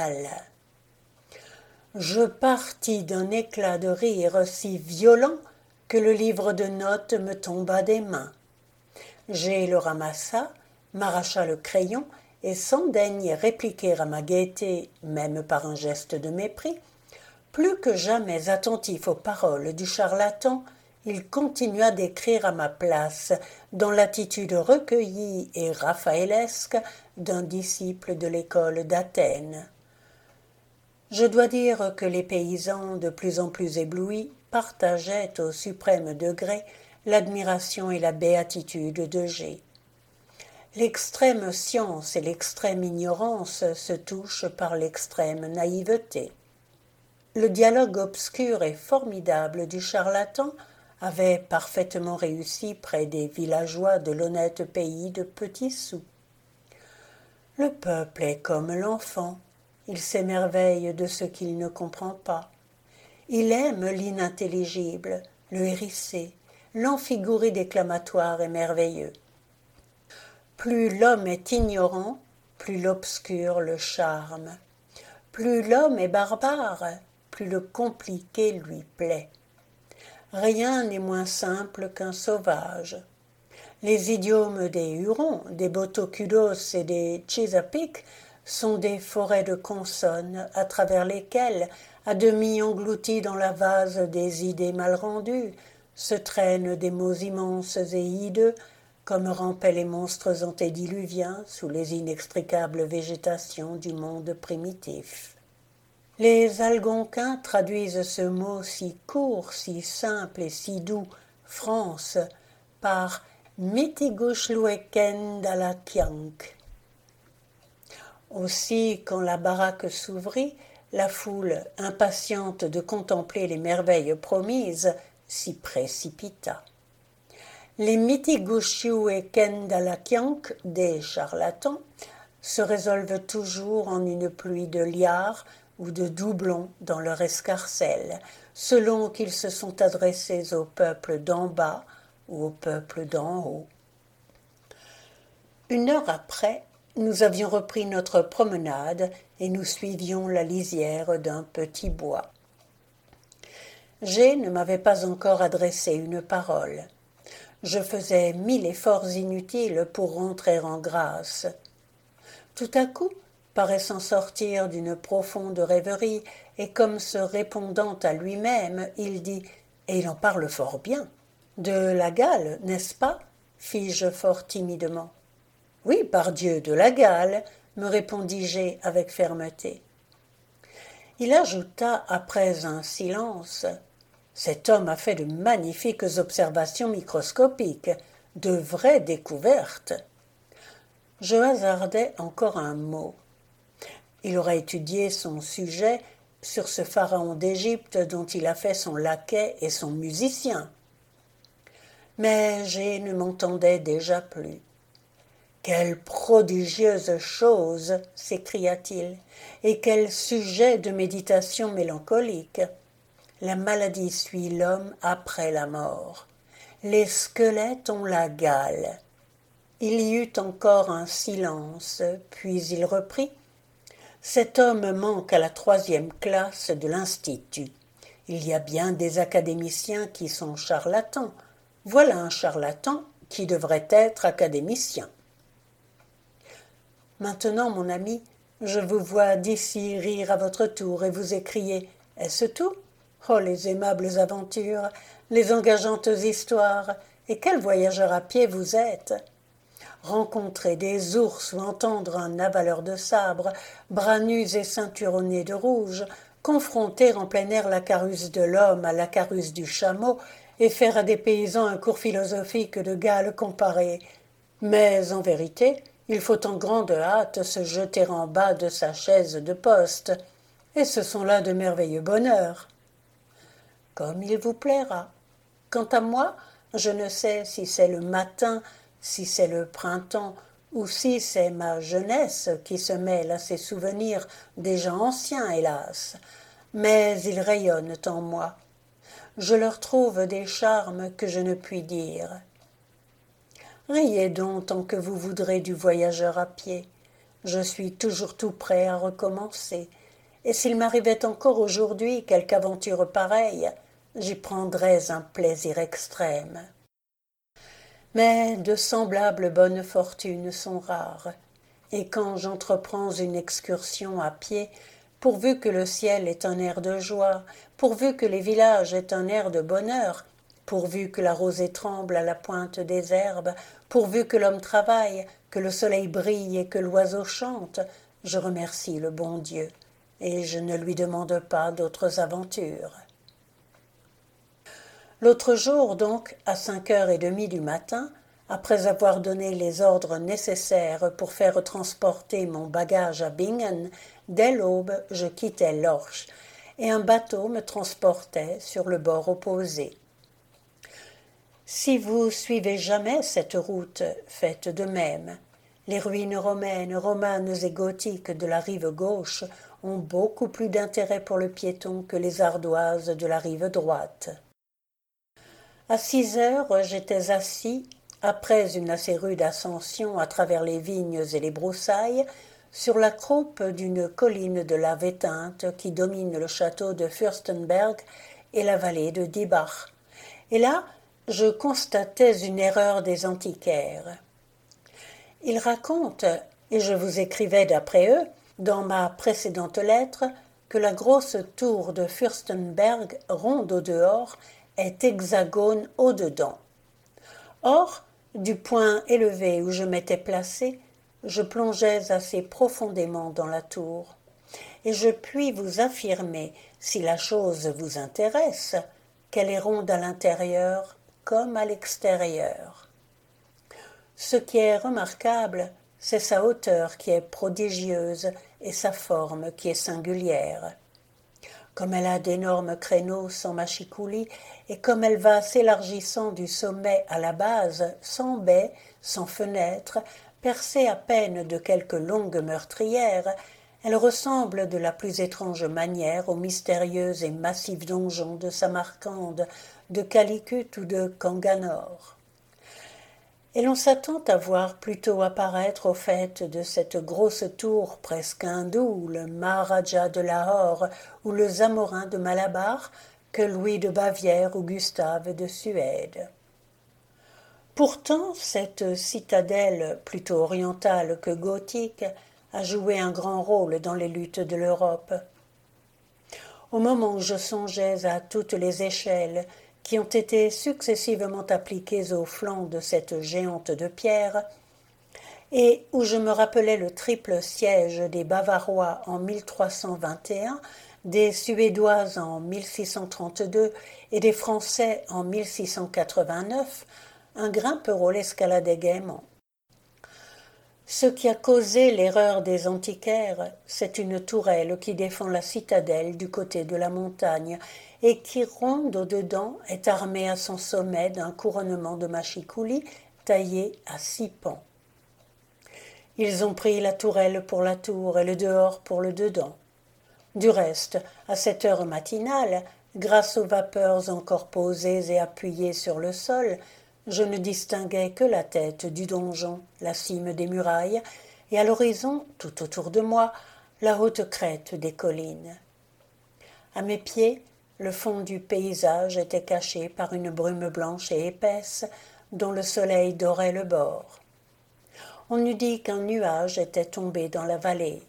Je partis d'un éclat de rire si violent que le livre de notes me tomba des mains. G le ramassa, m'arracha le crayon et sans daigner répliquer à ma gaieté, même par un geste de mépris, plus que jamais attentif aux paroles du charlatan, il continua d'écrire à ma place, dans l'attitude recueillie et raphaëlesque d'un disciple de l'école d'Athènes. Je dois dire que les paysans, de plus en plus éblouis, partageaient au suprême degré l'admiration et la béatitude de G. L'extrême science et l'extrême ignorance se touchent par l'extrême naïveté. Le dialogue obscur et formidable du charlatan avait parfaitement réussi près des villageois de l'honnête pays de Petit-Sous. Le peuple est comme l'enfant, il s'émerveille de ce qu'il ne comprend pas. Il aime l'inintelligible, le hérissé, l'amphigourie déclamatoire et merveilleux. Plus l'homme est ignorant, plus l'obscur le charme. Plus l'homme est barbare, plus le compliqué lui plaît. Rien n'est moins simple qu'un sauvage. Les idiomes des Hurons, des Botocudos et des Chesapeake sont des forêts de consonnes à travers lesquelles, à demi engloutis dans la vase des idées mal rendues, se traînent des mots immenses et hideux, comme rampaient les monstres antédiluviens sous les inextricables végétations du monde primitif. Les Algonquins traduisent ce mot si court, si simple et si doux, France, par Mitigushlueken dalakiank. Aussi, quand la baraque s'ouvrit, la foule, impatiente de contempler les merveilles promises, s'y précipita. Les Mitigushlueken dalakiank, des charlatans, se résolvent toujours en une pluie de liards ou de doublons dans leur escarcelle, selon qu'ils se sont adressés au peuple d'en bas ou au peuple d'en haut. Une heure après, nous avions repris notre promenade et nous suivions la lisière d'un petit bois. G ne m'avait pas encore adressé une parole. Je faisais mille efforts inutiles pour rentrer en grâce. Tout à coup, paraissant sortir d'une profonde rêverie et comme se répondant à lui-même, il dit « Et il en parle fort bien. »« De la gale, n'est-ce pas ?» fis-je fort timidement. « Oui, pardieu, de la gale, » me répondit G avec fermeté. Il ajouta après un silence « Cet homme a fait de magnifiques observations microscopiques, de vraies découvertes. » Je hasardai encore un mot. Il aura étudié son sujet sur ce pharaon d'Égypte dont il a fait son laquais et son musicien. Mais G ne m'entendait déjà plus. « Quelle prodigieuse chose !» s'écria-t-il, « et quel sujet de méditation mélancolique ! la maladie suit l'homme après la mort. Les squelettes ont la gale. Il y eut encore un silence, puis il reprit. Cet homme manque à la troisième classe de l'Institut. Il y a bien des académiciens qui sont charlatans. Voilà un charlatan qui devrait être académicien. Maintenant, mon ami, je vous vois d'ici rire à votre tour et vous écrier « Est-ce tout ? Oh, les aimables aventures, les engageantes histoires, et quel voyageur à pied vous êtes !» Rencontrer des ours ou entendre un avaleur de sabre, bras nus et ceinturonnés de rouge, confronter en plein air la carruse de l'homme à la carruse du chameau et faire à des paysans un cours philosophique de Galles comparé. Mais en vérité, il faut en grande hâte se jeter en bas de sa chaise de poste, et ce sont là de merveilleux bonheurs. Comme il vous plaira. Quant à moi, je ne sais si c'est le matin, si c'est le printemps, ou si c'est ma jeunesse qui se mêle à ces souvenirs déjà anciens, hélas, mais ils rayonnent en moi. Je leur trouve des charmes que je ne puis dire. Riez donc tant que vous voudrez du voyageur à pied. Je suis toujours tout prêt à recommencer, et s'il m'arrivait encore aujourd'hui quelque aventure pareille, j'y prendrais un plaisir extrême. Mais de semblables bonnes fortunes sont rares, et quand j'entreprends une excursion à pied, pourvu que le ciel ait un air de joie, pourvu que les villages aient un air de bonheur, pourvu que la rosée tremble à la pointe des herbes, pourvu que l'homme travaille, que le soleil brille et que l'oiseau chante, je remercie le bon Dieu, et je ne lui demande pas d'autres aventures. L'autre jour, donc, à cinq heures et demie du matin, après avoir donné les ordres nécessaires pour faire transporter mon bagage à Bingen, dès l'aube, je quittai l'Orche, et un bateau me transportait sur le bord opposé. Si vous suivez jamais cette route, faites de même. Les ruines romaines, romanes et gothiques de la rive gauche ont beaucoup plus d'intérêt pour le piéton que les ardoises de la rive droite. À six heures, j'étais assis, après une assez rude ascension à travers les vignes et les broussailles, sur la croupe d'une colline de lave éteinte qui domine le château de Fürstenberg et la vallée de Dibach. Et là, je constatais une erreur des antiquaires. Ils racontent, et je vous écrivais d'après eux, dans ma précédente lettre, que la grosse tour de Fürstenberg, ronde au dehors, est hexagone au dedans. Or, du point élevé où je m'étais placé, je plongeais assez profondément dans la tour, et je puis vous affirmer, si la chose vous intéresse, qu'elle est ronde à l'intérieur comme à l'extérieur. Ce qui est remarquable, c'est sa hauteur qui est prodigieuse et sa forme qui est singulière. Comme elle a d'énormes créneaux sans machicoulis, et comme elle va s'élargissant du sommet à la base, sans baies, sans fenêtres, percée à peine de quelques longues meurtrières, elle ressemble de la plus étrange manière aux mystérieux et massifs donjons de Samarcande, de Calicut ou de Kanganor. Et l'on s'attend à voir plutôt apparaître au faîte de cette grosse tour presque hindoue le Maharaja de Lahore ou le Zamorin de Malabar que Louis de Bavière ou Gustave de Suède. Pourtant, cette citadelle, plutôt orientale que gothique, a joué un grand rôle dans les luttes de l'Europe. Au moment où je songeais à toutes les échelles qui ont été successivement appliquées aux flancs de cette géante de pierre, et où je me rappelais le triple siège des Bavarois en mille trois cent vingt et un, des Suédois en mille six cent trente-deux et des Français en mille six cent quatre-vingt-neuf, un grimpereau l'escaladait gaiement. Ce qui a causé l'erreur des antiquaires, c'est une tourelle qui défend la citadelle du côté de la montagne et qui, ronde au-dedans, est armée à son sommet d'un couronnement de machicoulis taillé à six pans. Ils ont pris la tourelle pour la tour et le dehors pour le dedans. Du reste, à cette heure matinale, Grâce aux vapeurs encore posées et appuyées sur le sol, je ne distinguais que la tête du donjon, la cime des murailles, et à l'horizon, tout autour de moi, la haute crête des collines. À mes pieds, le fond du paysage était caché par une brume blanche et épaisse dont le soleil dorait le bord. On eût dit qu'un nuage était tombé dans la vallée.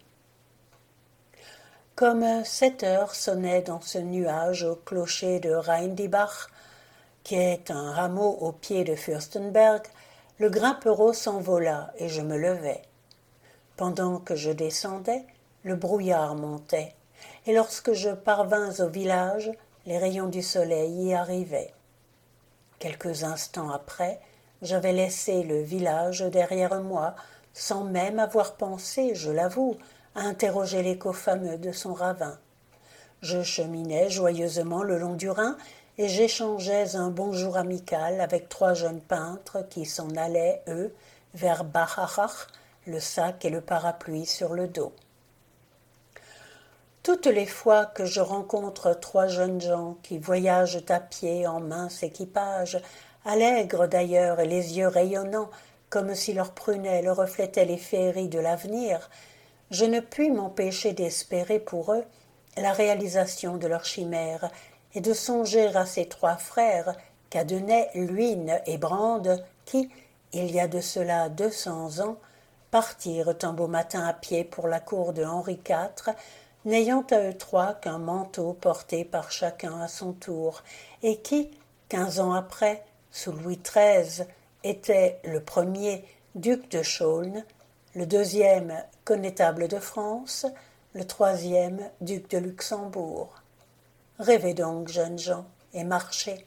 Comme sept heures sonnaient dans ce nuage au clocher de Reindibach, qui est un hameau au pied de Fürstenberg, le grimpereau s'envola et je me levai. Pendant que je descendais, le brouillard montait, et lorsque je parvins au village, les rayons du soleil y arrivaient. Quelques instants après, j'avais laissé le village derrière moi, sans même avoir pensé, je l'avoue, à interroger l'écho fameux de son ravin. Je cheminais joyeusement le long du Rhin, et j'échangeais un bonjour amical avec trois jeunes peintres qui s'en allaient, eux, vers Bachachach, le sac et le parapluie sur le dos. Toutes les fois que je rencontre trois jeunes gens qui voyagent à pied en mince équipage, allègres d'ailleurs et les yeux rayonnants, comme si leurs prunelles reflétaient les féeries de l'avenir, je ne puis m'empêcher d'espérer pour eux la réalisation de leur chimère et de songer à ces trois frères, Cadenet, Luynes et Brande, qui, il y a de cela deux cents ans, partirent un beau matin à pied pour la cour de Henri quatre, n'ayant à eux trois qu'un manteau porté par chacun à son tour, et qui, quinze ans après, sous Louis treize, était le premier duc de Chaulnes, le deuxième connétable de France, le troisième duc de Luxembourg. Rêvez donc, jeunes gens, et marchez.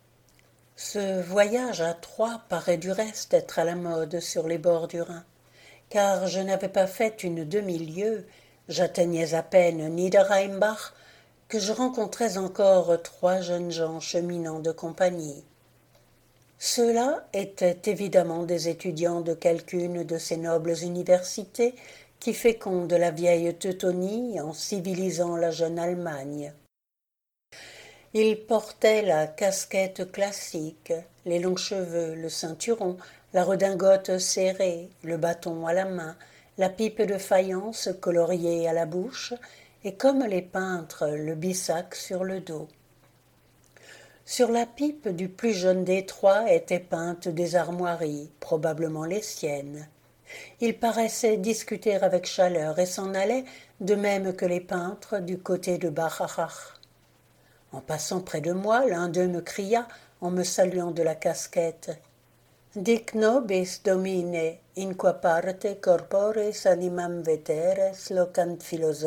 Ce voyage à trois paraît du reste être à la mode sur les bords du Rhin, car je n'avais pas fait une demi-lieue, j'atteignais à peine Niederheimbach, que je rencontrais encore trois jeunes gens cheminant de compagnie. Ceux-là étaient évidemment des étudiants de quelqu'une de ces nobles universités qui fécondent la vieille Teutonie en civilisant la jeune Allemagne. Ils portaient la casquette classique, les longs cheveux, le ceinturon, la redingote serrée, le bâton à la main, la pipe de faïence coloriée à la bouche, et comme les peintres, le bissac sur le dos. Sur la pipe du plus jeune des trois étaient peintes des armoiries, probablement les siennes. Il paraissait discuter avec chaleur et s'en allait, de même que les peintres, du côté de Bachachach. En passant près de moi, l'un d'eux me cria, en me saluant de la casquette, « Dic nobis, domine, in qua parte corporis animam veteres locant philosophi ?»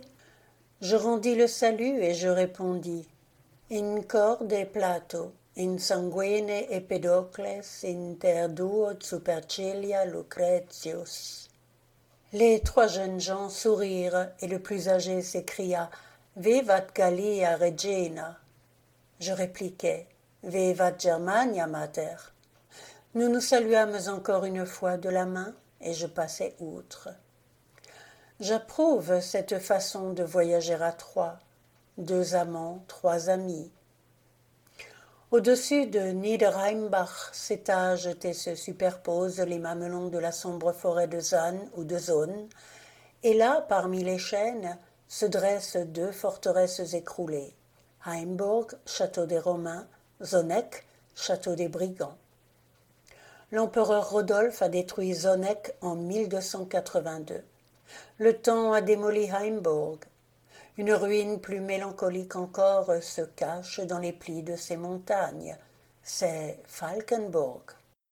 Je rendis le salut et je répondis, « In corde Plato, in sanguine Empédocles, inter duo supercilia Lucretius. » Les trois jeunes gens sourirent et le plus âgé s'écria « Vivat Gallia Regina !» Je répliquai « Vivat Germania Mater !» Nous nous saluâmes encore une fois de la main et je passai outre. J'approuve cette façon de voyager à trois, deux amants, trois amis. Au-dessus de Niederheimbach s'étagent et se superposent les mamelons de la sombre forêt de Zann ou de Zone, et là, parmi les chênes, se dressent deux forteresses écroulées, Heimburg, château des Romains, Zonneck, château des Brigands. L'empereur Rodolphe a détruit Zonneck en mille deux cent quatre-vingt-deux. Le temps a démoli Heimburg. Une ruine plus mélancolique encore se cache dans les plis de ces montagnes. C'est Falkenburg.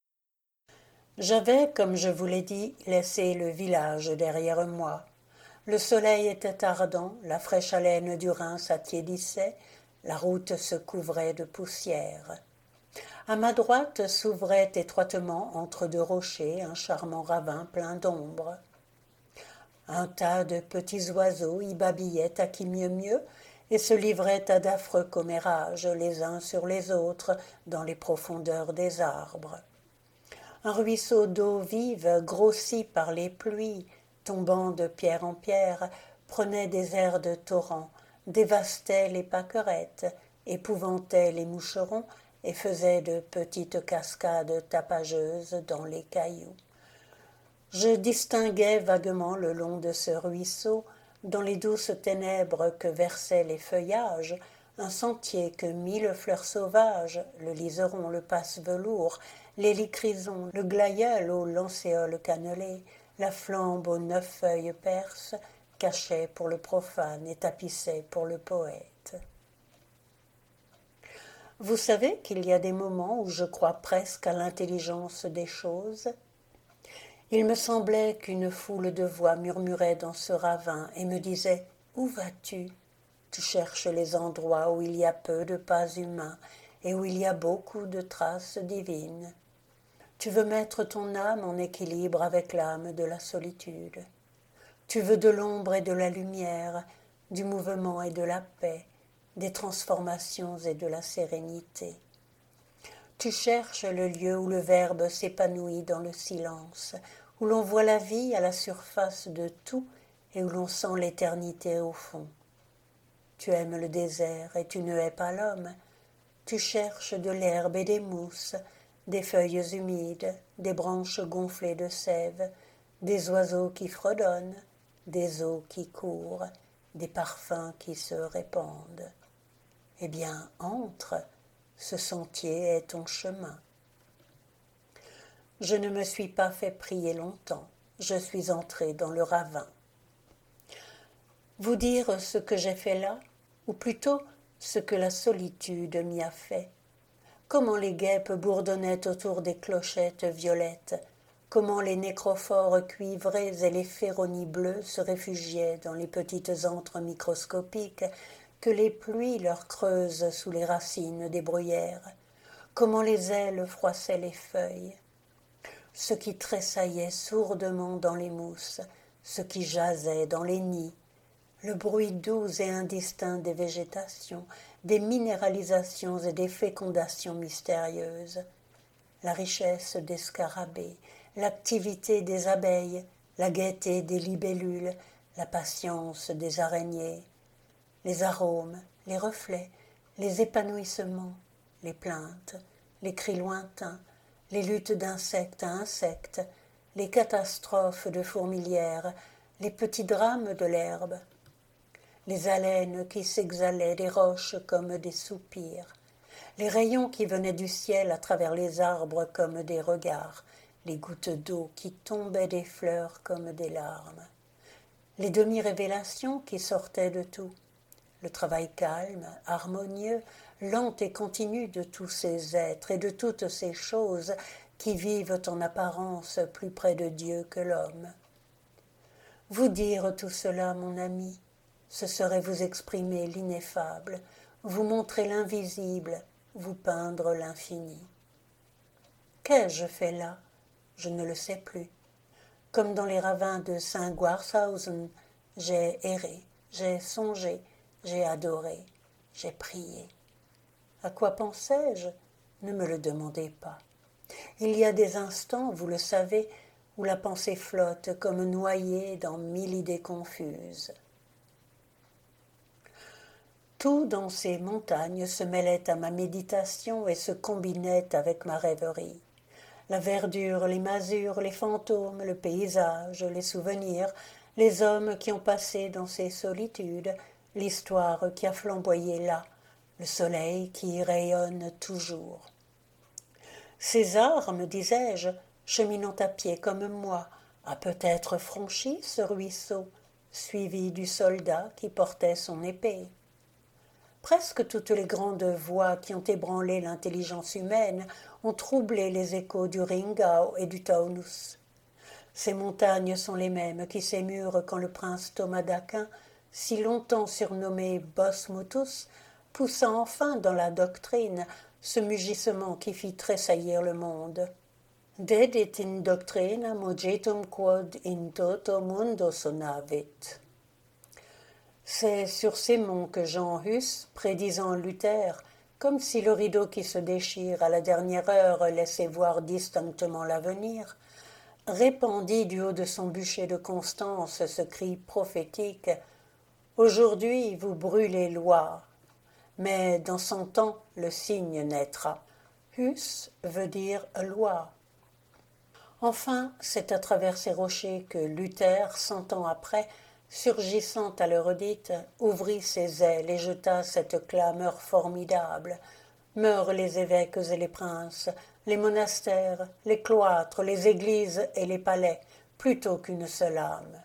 J'avais, comme je vous l'ai dit, laissé le village derrière moi. Le soleil était ardent, la fraîche haleine du Rhin s'attiédissait, la route se couvrait de poussière. À ma droite s'ouvrait étroitement entre deux rochers un charmant ravin plein d'ombre. Un tas de petits oiseaux y babillaient à qui mieux mieux et se livraient à d'affreux commérages les uns sur les autres dans les profondeurs des arbres. Un ruisseau d'eau vive, grossi par les pluies, tombant de pierre en pierre, prenait des airs de torrent, dévastait les pâquerettes, épouvantait les moucherons et faisait de petites cascades tapageuses dans les cailloux. Je distinguais vaguement le long de ce ruisseau, dans les douces ténèbres que versaient les feuillages, un sentier que mille fleurs sauvages, le liseron, le passe-velours, l'hélichrysum, le glaïeul aux lancéoles cannelées, la flambe aux neuf feuilles perses, cachaient pour le profane et tapissaient pour le poète. Vous savez qu'il y a des moments où je crois presque à l'intelligence des choses. Il me semblait qu'une foule de voix murmurait dans ce ravin et me disait « Où vas-tu » Tu cherches les endroits où il y a peu de pas humains et où il y a beaucoup de traces divines. Tu veux mettre ton âme en équilibre avec l'âme de la solitude. Tu veux de l'ombre et de la lumière, du mouvement et de la paix, des transformations et de la sérénité. Tu cherches le lieu où le verbe s'épanouit dans le silence, où l'on voit la vie à la surface de tout et où l'on sent l'éternité au fond. Tu aimes le désert et tu ne hais pas l'homme. Tu cherches de l'herbe et des mousses, des feuilles humides, des branches gonflées de sève, des oiseaux qui fredonnent, des eaux qui courent, des parfums qui se répandent. Eh bien, entre, ce sentier est ton chemin. Je ne me suis pas fait prier longtemps, je suis entré dans le ravin. Vous dire ce que j'ai fait là, ou plutôt ce que la solitude m'y a fait. Comment les guêpes bourdonnaient autour des clochettes violettes, comment les nécrophores cuivrés et les phéronies bleues se réfugiaient dans les petites antres microscopiques que les pluies leur creusent sous les racines des bruyères, comment les ailes froissaient les feuilles, ce qui tressaillait sourdement dans les mousses, ce qui jasait dans les nids, le bruit doux et indistinct des végétations, des minéralisations et des fécondations mystérieuses, la richesse des scarabées, l'activité des abeilles, la gaieté des libellules, la patience des araignées, les arômes, les reflets, les épanouissements, les plaintes, les cris lointains, les luttes d'insecte à insecte, les catastrophes de fourmilières, les petits drames de l'herbe, les haleines qui s'exhalaient des roches comme des soupirs, les rayons qui venaient du ciel à travers les arbres comme des regards, les gouttes d'eau qui tombaient des fleurs comme des larmes, les demi-révélations qui sortaient de tout, le travail calme, harmonieux, lent et continu de tous ces êtres et de toutes ces choses qui vivent en apparence plus près de Dieu que l'homme. Vous dire tout cela, mon ami, ce serait vous exprimer l'ineffable, vous montrer l'invisible, vous peindre l'infini. Qu'ai-je fait là? Je ne le sais plus. Comme dans les ravins de Saint-Gwarshausen, j'ai erré, j'ai songé, j'ai adoré, j'ai prié. À quoi pensais-je? Ne me le demandez pas. Il y a des instants, vous le savez, où la pensée flotte comme noyée dans mille idées confuses. Tout dans ces montagnes se mêlait à ma méditation et se combinait avec ma rêverie. La verdure, les masures, les fantômes, le paysage, les souvenirs, les hommes qui ont passé dans ces solitudes, l'histoire qui a flamboyé là, le soleil qui y rayonne toujours. César, me disais-je, cheminant à pied comme moi, a peut-être franchi ce ruisseau, suivi du soldat qui portait son épée. Presque toutes les grandes voix qui ont ébranlé l'intelligence humaine ont troublé les échos du Rheingau et du Taunus. Ces montagnes sont les mêmes qui s'émurent quand le prince Thomas d'Aquin, si longtemps surnommé Bos Mutus, poussa enfin dans la doctrine ce mugissement qui fit tressaillir le monde. Dedit in doctrina mugitum quod in toto mundo sonavit. C'est sur ces monts que Jean Hus, prédisant Luther, comme si le rideau qui se déchire à la dernière heure laissait voir distinctement l'avenir, répandit du haut de son bûcher de Constance ce cri prophétique « Aujourd'hui, vous brûlez loi, mais dans cent ans, le signe naîtra. Hus veut dire loi. Enfin, c'est à travers ces rochers que Luther, cent ans après, surgissant à l'heure dite, ouvrit ses ailes et jeta cette clameur formidable. Meurent les évêques et les princes, les monastères, les cloîtres, les églises et les palais, plutôt qu'une seule âme.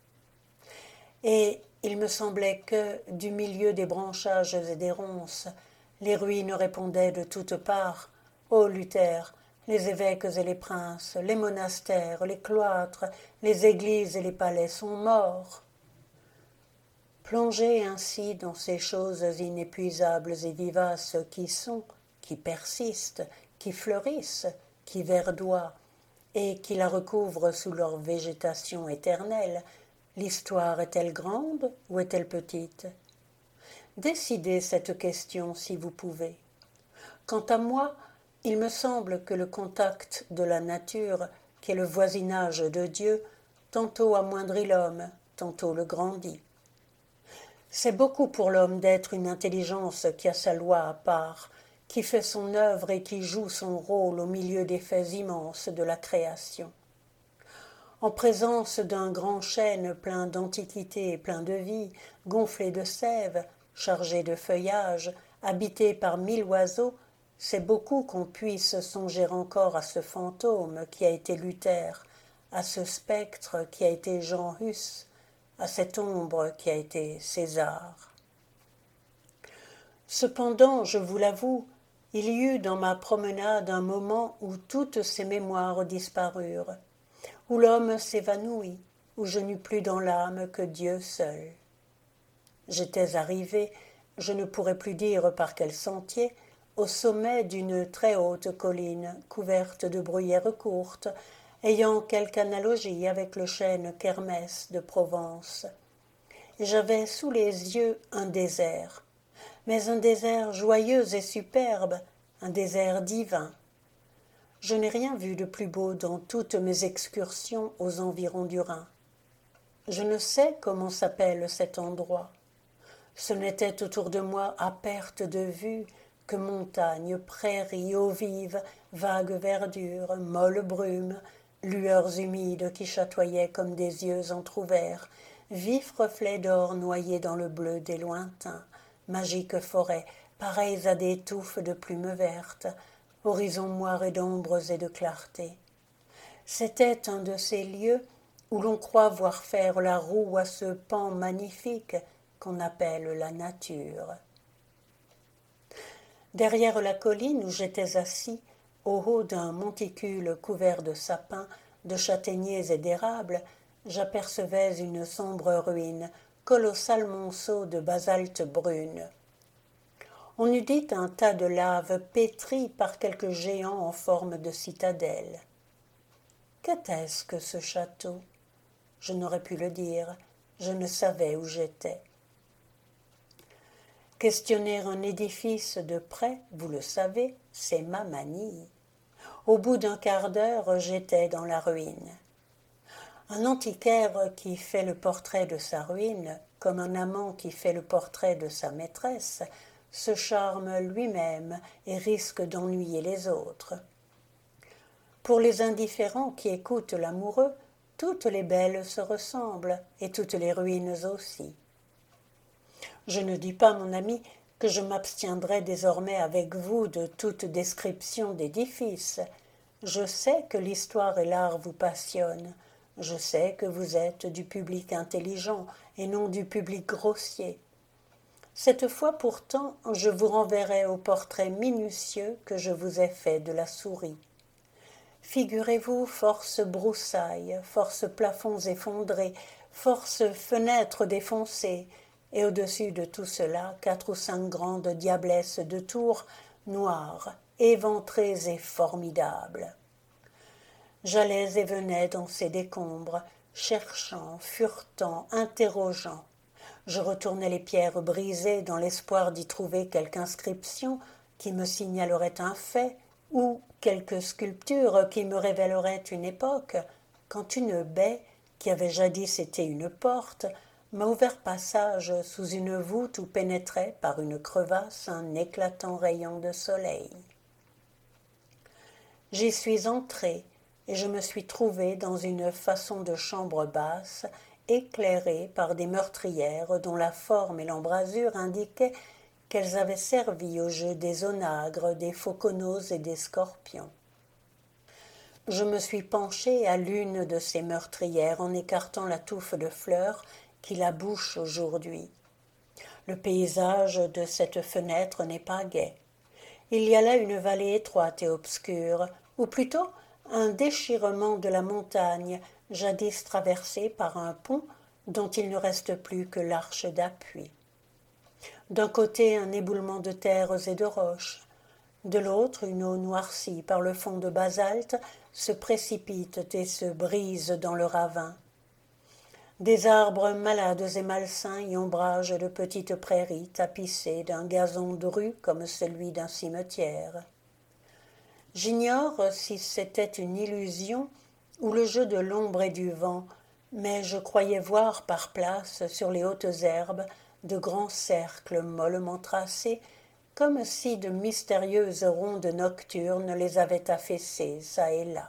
Et il me semblait que, du milieu des branchages et des ronces, les ruines répondaient de toutes parts. Ô Luther, les évêques et les princes, les monastères, les cloîtres, les églises et les palais sont morts. Plongé ainsi dans ces choses inépuisables et vivaces qui sont, qui persistent, qui fleurissent, qui verdoient, et qui la recouvrent sous leur végétation éternelle, l'histoire est-elle grande ou est-elle petite? Décidez cette question si vous pouvez. Quant à moi, il me semble que le contact de la nature, qui est le voisinage de Dieu, tantôt amoindrit l'homme, tantôt le grandit. C'est beaucoup pour l'homme d'être une intelligence qui a sa loi à part, qui fait son œuvre et qui joue son rôle au milieu des faits immenses de la création. En présence d'un grand chêne plein d'antiquité et plein de vie, gonflé de sève, chargé de feuillage, habité par mille oiseaux, c'est beaucoup qu'on puisse songer encore à ce fantôme qui a été Luther, à ce spectre qui a été Jean Hus, à cette ombre qui a été César. Cependant, je vous l'avoue, il y eut dans ma promenade un moment où toutes ces mémoires disparurent, où l'homme s'évanouit, où je n'eus plus dans l'âme que Dieu seul. J'étais arrivé, je ne pourrais plus dire par quel sentier, au sommet d'une très haute colline couverte de bruyères courtes, ayant quelque analogie avec le chêne Kermès de Provence. J'avais sous les yeux un désert, mais un désert joyeux et superbe, un désert divin. Je n'ai rien vu de plus beau dans toutes mes excursions aux environs du Rhin. Je ne sais comment s'appelle cet endroit. Ce n'était autour de moi à perte de vue que montagnes, prairies, eaux vives, vagues verdures, molles brumes, lueurs humides qui chatoyaient comme des yeux entr'ouverts, vifs reflets d'or noyés dans le bleu des lointains, magiques forêts, pareilles à des touffes de plumes vertes, horizons moirés d'ombres et de clarté. C'était un de ces lieux où l'on croit voir faire la roue à ce pan magnifique qu'on appelle la nature. Derrière la colline où j'étais assis, au haut d'un monticule couvert de sapins, de châtaigniers et d'érables, j'apercevais une sombre ruine, colossal monceau de basalte brune. On eût dit un tas de lave pétri par quelques géants en forme de citadelle. Qu'était-ce que ce château? Je n'aurais pu le dire, je ne savais où j'étais. Questionner un édifice de près, vous le savez, c'est ma manie. Au bout d'un quart d'heure, j'étais dans la ruine. Un antiquaire qui fait le portrait de sa ruine, comme un amant qui fait le portrait de sa maîtresse, se charme lui-même et risque d'ennuyer les autres. Pour les indifférents qui écoutent l'amoureux, toutes les belles se ressemblent, et toutes les ruines aussi. Je ne dis pas, mon ami, que je m'abstiendrai désormais avec vous de toute description d'édifices. Je sais que l'histoire et l'art vous passionnent. Je sais que vous êtes du public intelligent et non du public grossier. Cette fois pourtant, je vous renverrai au portrait minutieux que je vous ai fait de la souris. Figurez-vous force broussailles, force plafonds effondrés, force fenêtres défoncées, et au-dessus de tout cela, quatre ou cinq grandes diablesses de tours noires, éventrées et formidables. J'allais et venais dans ces décombres, cherchant, furetant, interrogeant. Je retournais les pierres brisées dans l'espoir d'y trouver quelque inscription qui me signalerait un fait, ou quelque sculpture qui me révélerait une époque, quand une baie, qui avait jadis été une porte, m'a ouvert passage sous une voûte où pénétrait par une crevasse un éclatant rayon de soleil. J'y suis entrée et je me suis trouvée dans une façon de chambre basse éclairée par des meurtrières dont la forme et l'embrasure indiquaient qu'elles avaient servi au jeu des onagres, des fauconos et des scorpions. Je me suis penchée à l'une de ces meurtrières en écartant la touffe de fleurs qui la bouche aujourd'hui. Le paysage de cette fenêtre n'est pas gai. Il y a là une vallée étroite et obscure, ou plutôt un déchirement de la montagne, jadis traversée par un pont dont il ne reste plus que l'arche d'appui. D'un côté un éboulement de terres et de roches, de l'autre une eau noircie par le fond de basalte se précipite et se brise dans le ravin. Des arbres malades et malsains y ombragent de petites prairies tapissées d'un gazon dru comme celui d'un cimetière. J'ignore si c'était une illusion ou le jeu de l'ombre et du vent, mais je croyais voir par places sur les hautes herbes de grands cercles mollement tracés, comme si de mystérieuses rondes nocturnes les avaient affaissés çà et là.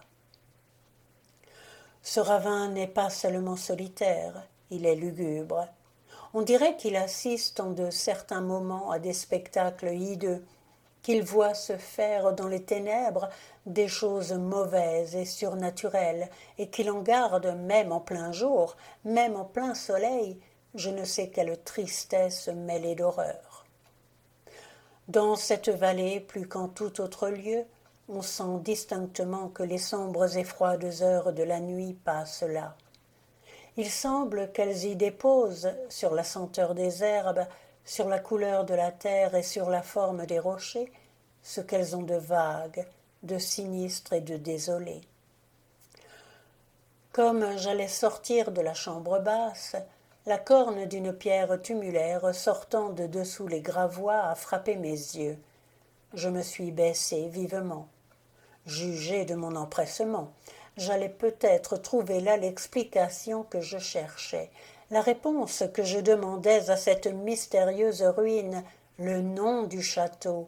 Ce ravin n'est pas seulement solitaire, il est lugubre. On dirait qu'il assiste en de certains moments à des spectacles hideux, qu'il voit se faire dans les ténèbres des choses mauvaises et surnaturelles, et qu'il en garde, même en plein jour, même en plein soleil, je ne sais quelle tristesse mêlée d'horreur. Dans cette vallée, plus qu'en tout autre lieu, on sent distinctement que les sombres et froides heures de la nuit passent là. Il semble qu'elles y déposent, sur la senteur des herbes, sur la couleur de la terre et sur la forme des rochers, ce qu'elles ont de vague, de sinistre et de désolé. Comme j'allais sortir de la chambre basse, la corne d'une pierre tumulaire sortant de dessous les gravois a frappé mes yeux. Je me suis baissée vivement. Jugez de mon empressement. J'allais peut-être trouver là l'explication que je cherchais, la réponse que je demandais à cette mystérieuse ruine, le nom du château.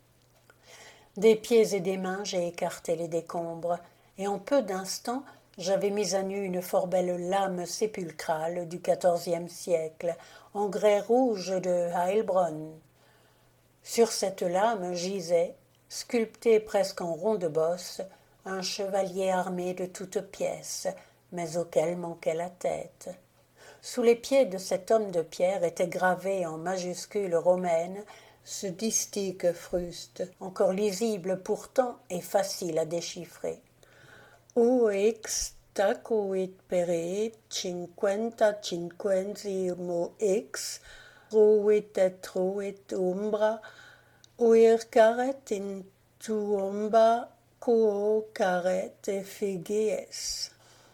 Des pieds et des mains, j'ai écarté les décombres, et en peu d'instants, j'avais mis à nu une fort belle lame sépulcrale du quatorzième siècle, en grès rouge de Heilbronn. Sur cette lame gisait, sculpté presque en rond de bosse, un chevalier armé de toutes pièces, mais auquel manquait la tête. Sous les pieds de cet homme de pierre était gravé en majuscules romaines ce distique fruste, encore lisible pourtant et facile à déchiffrer. O X tacuit pere cinquanta cinquesimo X ruit et ruit umbra uir caret in tuomba quo caret effigies.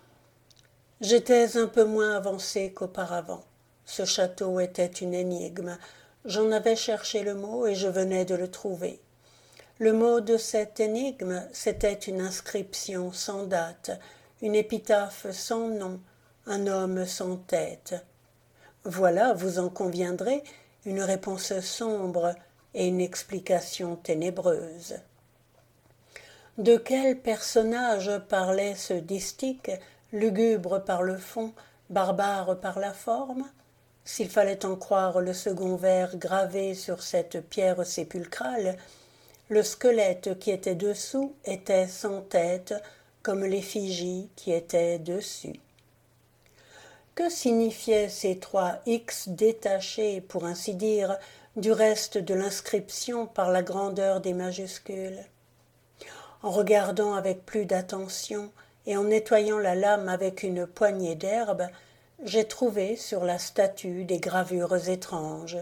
J'étais un peu moins avancé qu'auparavant. Ce château était une énigme. J'en avais cherché le mot et je venais de le trouver. Le mot de cette énigme, c'était une inscription sans date, une épitaphe sans nom, un homme sans tête. Voilà, vous en conviendrez, une réponse sombre et une explication ténébreuse. De quel personnage parlait ce distique, lugubre par le fond, barbare par la forme? S'il fallait en croire le second vers gravé sur cette pierre sépulcrale, le squelette qui était dessous était sans tête, comme l'effigie qui était dessus. Que signifiaient ces trois X détachés, pour ainsi dire, du reste de l'inscription par la grandeur des majuscules? En regardant avec plus d'attention et en nettoyant la lame avec une poignée d'herbe, j'ai trouvé sur la statue des gravures étranges.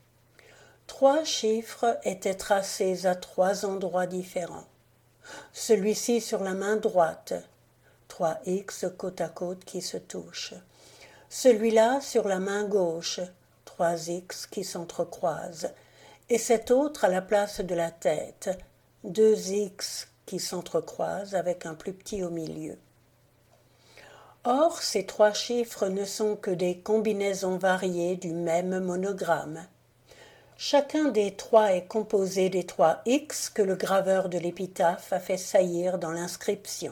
Trois chiffres étaient tracés à trois endroits différents. Celui-ci sur la main droite, trois X côte à côte qui se touchent. Celui-là sur la main gauche, trois X qui s'entrecroisent. Et cet autre à la place de la tête, deux X qui s'entrecroisent avec un plus petit au milieu. Or, ces trois chiffres ne sont que des combinaisons variées du même monogramme. Chacun des trois est composé des trois X que le graveur de l'épitaphe a fait saillir dans l'inscription.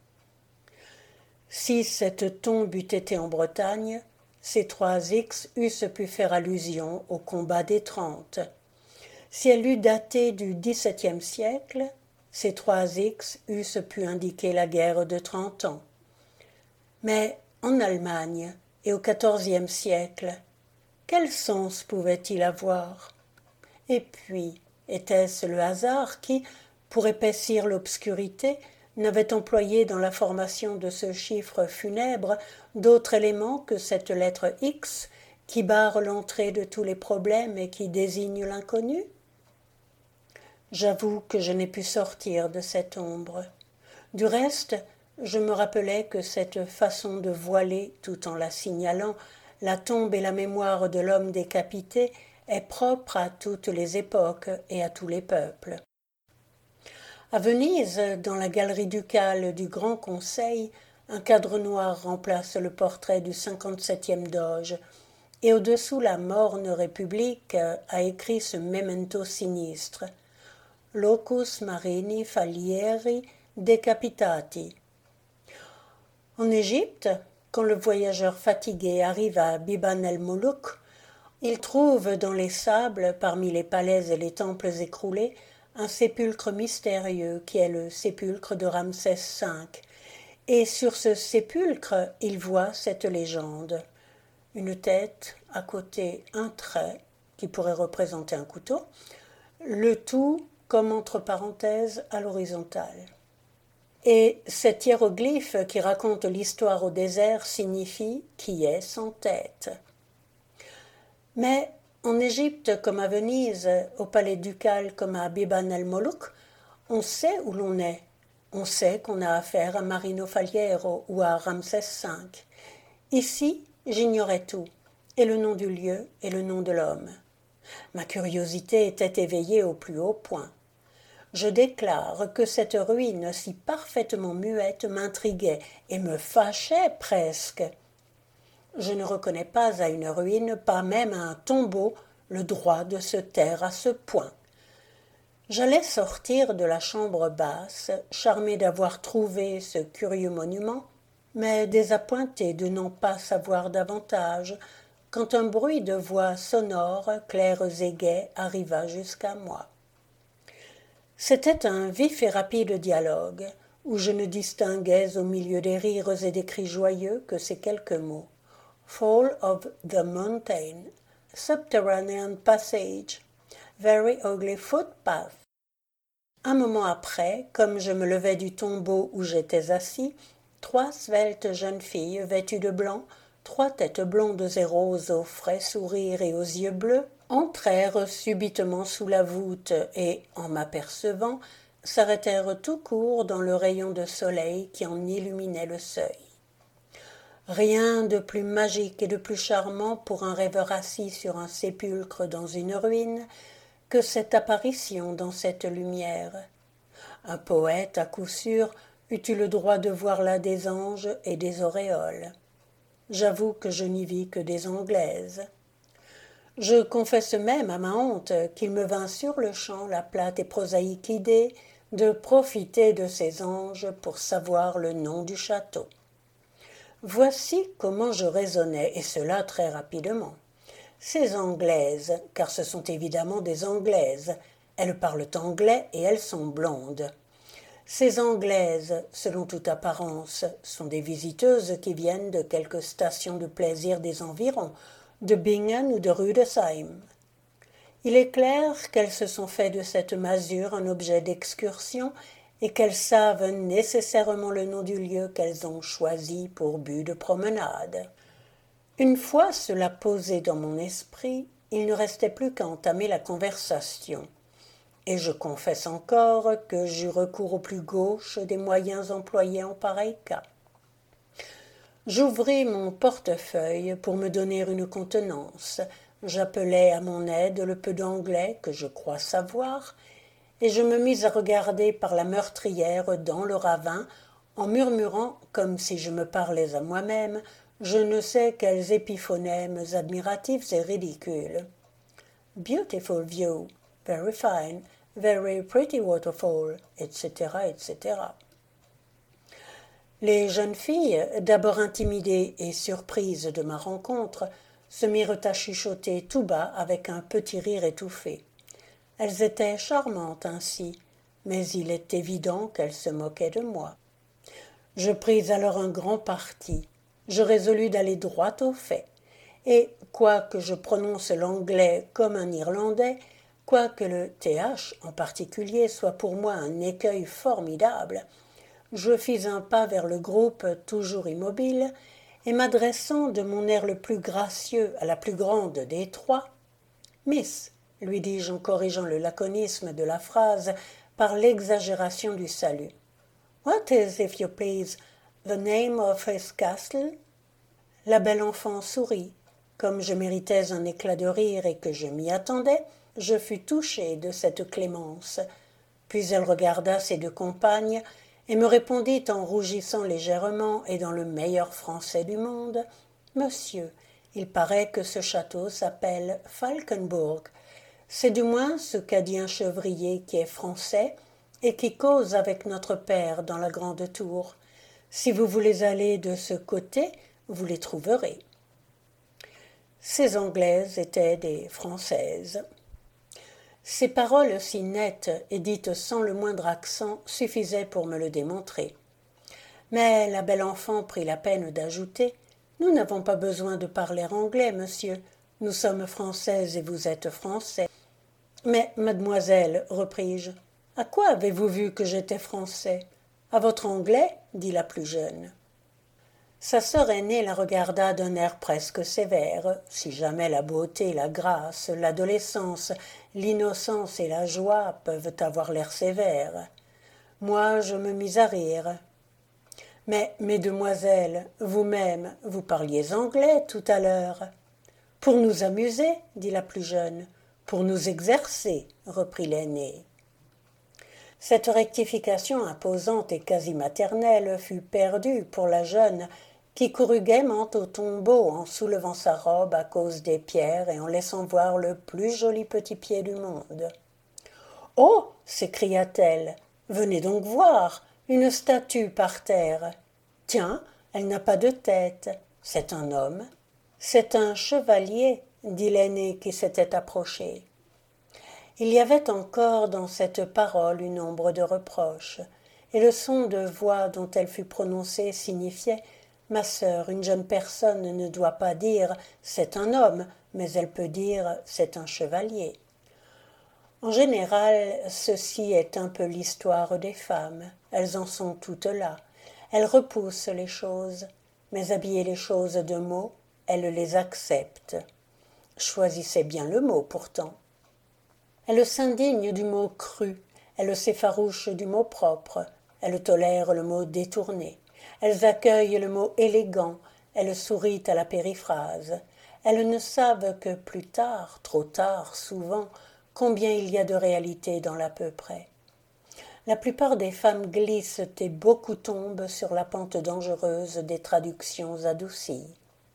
Si cette tombe eût été en Bretagne, ces trois X eussent pu faire allusion au combat des Trente. Si elle eût daté du dix-septième siècle, ces trois X eussent pu indiquer la guerre de Trente Ans. Mais en Allemagne et au quatorzième siècle, quel sens pouvait-il avoir? Et puis, était-ce le hasard qui, pour épaissir l'obscurité, n'avait employé dans la formation de ce chiffre funèbre d'autres éléments que cette lettre X qui barre l'entrée de tous les problèmes et qui désigne l'inconnu? J'avoue que je n'ai pu sortir de cette ombre. Du reste, je me rappelais que cette façon de voiler, tout en la signalant, la tombe et la mémoire de l'homme décapité est propre à toutes les époques et à tous les peuples. À Venise, dans la galerie ducale du Grand Conseil, un cadre noir remplace le portrait du cinquante-septième doge, et au-dessous la morne République a écrit ce memento sinistre « Locus marini falieri decapitati ». En Égypte, quand le voyageur fatigué arrive à Biban el-Molouk, il trouve dans les sables, parmi les palais et les temples écroulés, un sépulcre mystérieux qui est le sépulcre de Ramsès cinq. Et sur ce sépulcre, il voit cette légende. Une tête, à côté un trait, qui pourrait représenter un couteau, le tout comme entre parenthèses à l'horizontale. Et cet hiéroglyphe qui raconte l'histoire au désert signifie « qui est sans tête ». Mais en Égypte comme à Venise, au palais ducal comme à Biban el-Molouk, on sait où l'on est. On sait qu'on a affaire à Marino Faliero ou à Ramsès cinq. Ici, j'ignorais tout, et le nom du lieu et le nom de l'homme. Ma curiosité était éveillée au plus haut point. Je déclare que cette ruine si parfaitement muette m'intriguait et me fâchait presque. Je ne reconnais pas à une ruine, pas même à un tombeau, le droit de se taire à ce point. J'allais sortir de la chambre basse, charmé d'avoir trouvé ce curieux monument, mais désappointé de n'en pas savoir davantage, quand un bruit de voix sonores, claires et gaies, arriva jusqu'à moi. C'était un vif et rapide dialogue, où je ne distinguais au milieu des rires et des cris joyeux que ces quelques mots. Fall of the mountain, subterranean passage, very ugly footpath. Un moment après, comme je me levais du tombeau où j'étais assis, trois sveltes jeunes filles vêtues de blanc, trois têtes blondes et roses aux frais sourires et aux yeux bleus, entrèrent subitement sous la voûte et, en m'apercevant, s'arrêtèrent tout court dans le rayon de soleil qui en illuminait le seuil. Rien de plus magique et de plus charmant pour un rêveur assis sur un sépulcre dans une ruine que cette apparition dans cette lumière. Un poète, à coup sûr, eût eu le droit de voir là des anges et des auréoles. J'avoue que je n'y vis que des anglaises. Je confesse même à ma honte qu'il me vint sur-le-champ la plate et prosaïque idée de profiter de ces anges pour savoir le nom du château. Voici comment je raisonnais, et cela très rapidement. Ces Anglaises, car ce sont évidemment des Anglaises, elles parlent anglais et elles sont blondes. Ces Anglaises, selon toute apparence, sont des visiteuses qui viennent de quelque station de plaisir des environs, de Bingen ou de Rüdesheim. Il est clair qu'elles se sont fait de cette masure un objet d'excursion et qu'elles savent nécessairement le nom du lieu qu'elles ont choisi pour but de promenade. Une fois cela posé dans mon esprit, il ne restait plus qu'à entamer la conversation. Et je confesse encore que j'eus recours au plus gauche des moyens employés en pareil cas. J'ouvris mon portefeuille pour me donner une contenance, j'appelai à mon aide le peu d'anglais que je crois savoir, et je me mis à regarder par la meurtrière dans le ravin en murmurant, comme si je me parlais à moi-même, je ne sais quels épiphonèmes admiratifs et ridicules. Beautiful view, very fine, very pretty waterfall, et cetera, et cetera. Les jeunes filles, d'abord intimidées et surprises de ma rencontre, se mirent à chuchoter tout bas avec un petit rire étouffé. Elles étaient charmantes ainsi, mais il est évident qu'elles se moquaient de moi. Je pris alors un grand parti. Je résolus d'aller droit au fait. Et, quoique je prononce l'anglais comme un Irlandais, quoique le T H en particulier soit pour moi un écueil formidable, je fis un pas vers le groupe toujours immobile, et m'adressant de mon air le plus gracieux à la plus grande des trois, « Miss », lui dis-je en corrigeant le laconisme de la phrase par l'exagération du salut. « What is, if you please, the name of his castle ?» La belle enfant sourit. Comme je méritais un éclat de rire et que je m'y attendais, je fus touché de cette clémence. Puis elle regarda ses deux compagnes et me répondit en rougissant légèrement et dans le meilleur français du monde, « Monsieur, il paraît que ce château s'appelle Falkenburg. C'est du moins ce qu'a dit un chevrier qui est français et qui cause avec notre père dans la grande tour. Si vous voulez aller de ce côté, vous les trouverez. » Ces Anglaises étaient des Françaises. Ces paroles si nettes et dites sans le moindre accent suffisaient pour me le démontrer. Mais la belle enfant prit la peine d'ajouter « Nous n'avons pas besoin de parler anglais, monsieur. Nous sommes Françaises et vous êtes Français. »« Mais, mademoiselle, repris-je, à quoi avez-vous vu que j'étais Français ? À votre anglais ?» dit la plus jeune. Sa sœur aînée la regarda d'un air presque sévère. Si jamais la beauté, la grâce, l'adolescence, l'innocence et la joie peuvent avoir l'air sévères. Moi, je me mis à rire. « Mais, mesdemoiselles, vous-même, vous parliez anglais tout à l'heure. »« Pour nous amuser, » dit la plus jeune. « Pour nous exercer, » reprit l'aînée. Cette rectification imposante et quasi maternelle fut perdue pour la jeune qui courut gaiement au tombeau en soulevant sa robe à cause des pierres et en laissant voir le plus joli petit pied du monde. « Oh !» s'écria-t-elle. « Venez donc voir, une statue par terre. Tiens, elle n'a pas de tête. C'est un homme. »« C'est un chevalier, » dit l'aîné qui s'était approché. Il y avait encore dans cette parole une ombre de reproche, et le son de voix dont elle fut prononcée signifiait « Ma sœur, une jeune personne ne doit pas dire « c'est un homme », mais elle peut dire « c'est un chevalier ». En général, ceci est un peu l'histoire des femmes. Elles en sont toutes là. Elles repoussent les choses, mais habillées les choses de mots, elles les acceptent. Choisissez bien le mot pourtant. Elles s'indignent du mot cru, elles s'effarouchent du mot propre, elles tolèrent le mot détourné, elles accueillent le mot élégant, elles sourient à la périphrase, elles ne savent que plus tard, trop tard souvent, combien il y a de réalité dans l'à peu près. La plupart des femmes glissent et beaucoup tombent sur la pente dangereuse des traductions adoucies.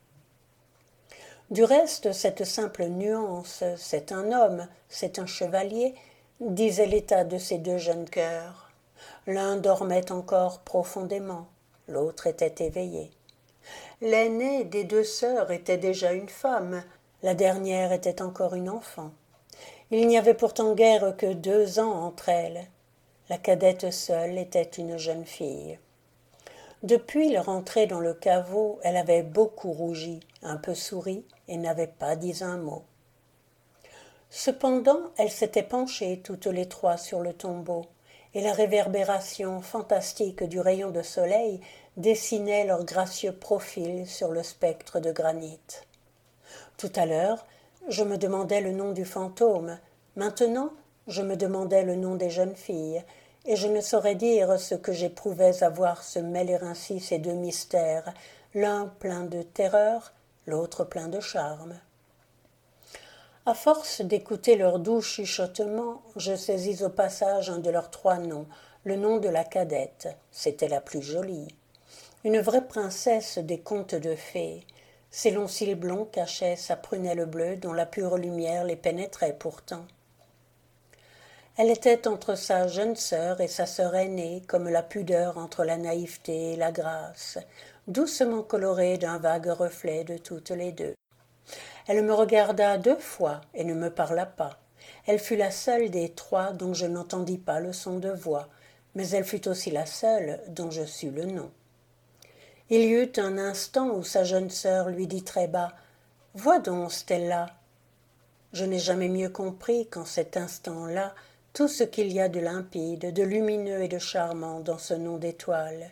Du reste, cette simple nuance, c'est un homme, c'est un chevalier, disait l'état de ces deux jeunes cœurs. L'un dormait encore profondément, l'autre était éveillé. L'aînée des deux sœurs était déjà une femme, la dernière était encore une enfant. Il n'y avait pourtant guère que deux ans entre elles. La cadette seule était une jeune fille. Depuis leur entrée dans le caveau, elle avait beaucoup rougi, un peu souri, et n'avait pas dit un mot. Cependant, elles s'étaient penchées toutes les trois sur le tombeau, et la réverbération fantastique du rayon de soleil dessinait leurs gracieux profils sur le spectre de granit. Tout à l'heure, je me demandais le nom du fantôme. Maintenant, je me demandais le nom des jeunes filles, et je ne saurais dire ce que j'éprouvais à voir se mêler ainsi ces deux mystères, l'un plein de terreur, l'autre plein de charme. À force d'écouter leurs doux chuchotements, je saisis au passage un de leurs trois noms, le nom de la cadette. C'était la plus jolie. Une vraie princesse des contes de fées. Ses longs cils blonds cachaient sa prunelle bleue dont la pure lumière les pénétrait pourtant. Elle était entre sa jeune sœur et sa sœur aînée, comme la pudeur entre la naïveté et la grâce, doucement colorée d'un vague reflet de toutes les deux. Elle me regarda deux fois et ne me parla pas. Elle fut la seule des trois dont je n'entendis pas le son de voix, mais elle fut aussi la seule dont je sus le nom. Il y eut un instant où sa jeune sœur lui dit très bas « Vois donc, Stella !» Je n'ai jamais mieux compris qu'en cet instant-là tout ce qu'il y a de limpide, de lumineux et de charmant dans ce nom d'étoile.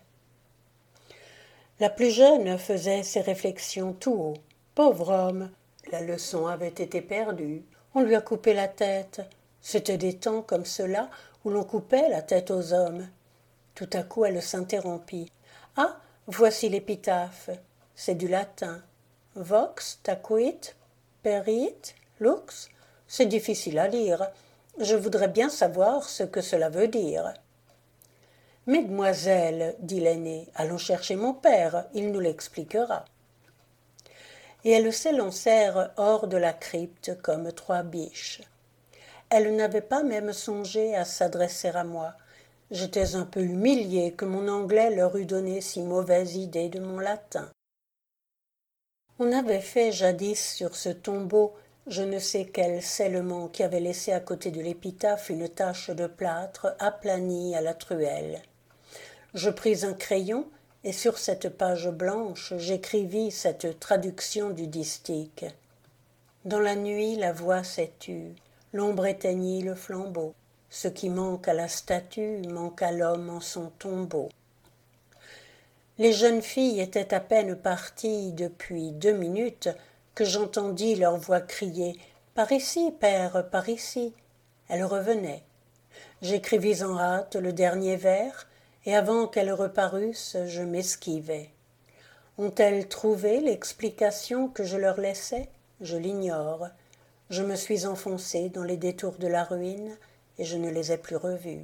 La plus jeune faisait ses réflexions tout haut. Pauvre homme, la leçon avait été perdue, on lui a coupé la tête. C'était des temps comme ceux-là où l'on coupait la tête aux hommes. Tout à coup elle s'interrompit. Ah, voici l'épitaphe. C'est du latin. Vox tacuit perit lux. C'est difficile à lire. Je voudrais bien savoir ce que cela veut dire. Mesdemoiselles, dit l'aînée, allons chercher mon père, il nous l'expliquera. Et elles s'élancèrent hors de la crypte comme trois biches. Elles n'avaient pas même songé à s'adresser à moi. J'étais un peu humiliée que mon anglais leur eût donné si mauvaise idée de mon latin. On avait fait jadis sur ce tombeau je ne sais quel scellement qui avait laissé à côté de l'épitaphe une tache de plâtre aplanie à la truelle. Je pris un crayon et sur cette page blanche j'écrivis cette traduction du distique. Dans la nuit la voix s'est tue, l'ombre éteignit le flambeau. Ce qui manque à la statue manque à l'homme en son tombeau. Les jeunes filles étaient à peine parties depuis deux minutes que j'entendis leur voix crier « Par ici, père, par ici !» Elles revenaient. J'écrivis en hâte le dernier vers, et avant qu'elles reparussent, je m'esquivai. Ont-elles trouvé l'explication que je leur laissais? Je l'ignore. Je me suis enfoncé dans les détours de la ruine, et je ne les ai plus revues.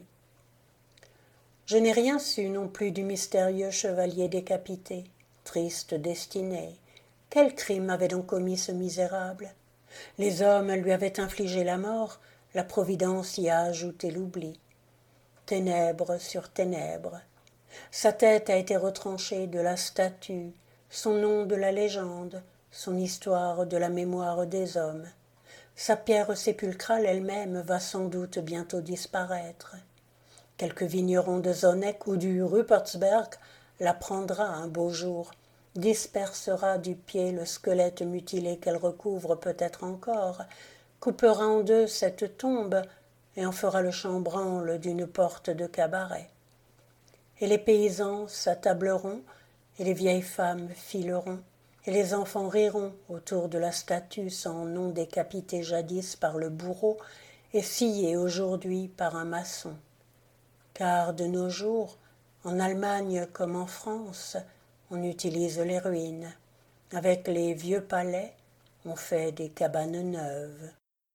Je n'ai rien su non plus du mystérieux chevalier décapité, triste destinée. Quel crime avait donc commis ce misérable? Les hommes lui avaient infligé la mort, la Providence y a ajouté l'oubli. Ténèbres sur ténèbres. Sa tête a été retranchée de la statue, son nom de la légende, son histoire de la mémoire des hommes. Sa pierre sépulcrale elle-même va sans doute bientôt disparaître. Quelque vigneron de Zonneck ou du Rupertsberg la prendra un beau jour, dispersera du pied le squelette mutilé qu'elle recouvre peut-être encore, coupera en deux cette tombe et en fera le chambranle d'une porte de cabaret. Et les paysans s'attableront, et les vieilles femmes fileront, et les enfants riront autour de la statue sans nom décapité jadis par le bourreau et scié aujourd'hui par un maçon. Car de nos jours, en Allemagne comme en France, on utilise les ruines. Avec les vieux palais, on fait des cabanes neuves.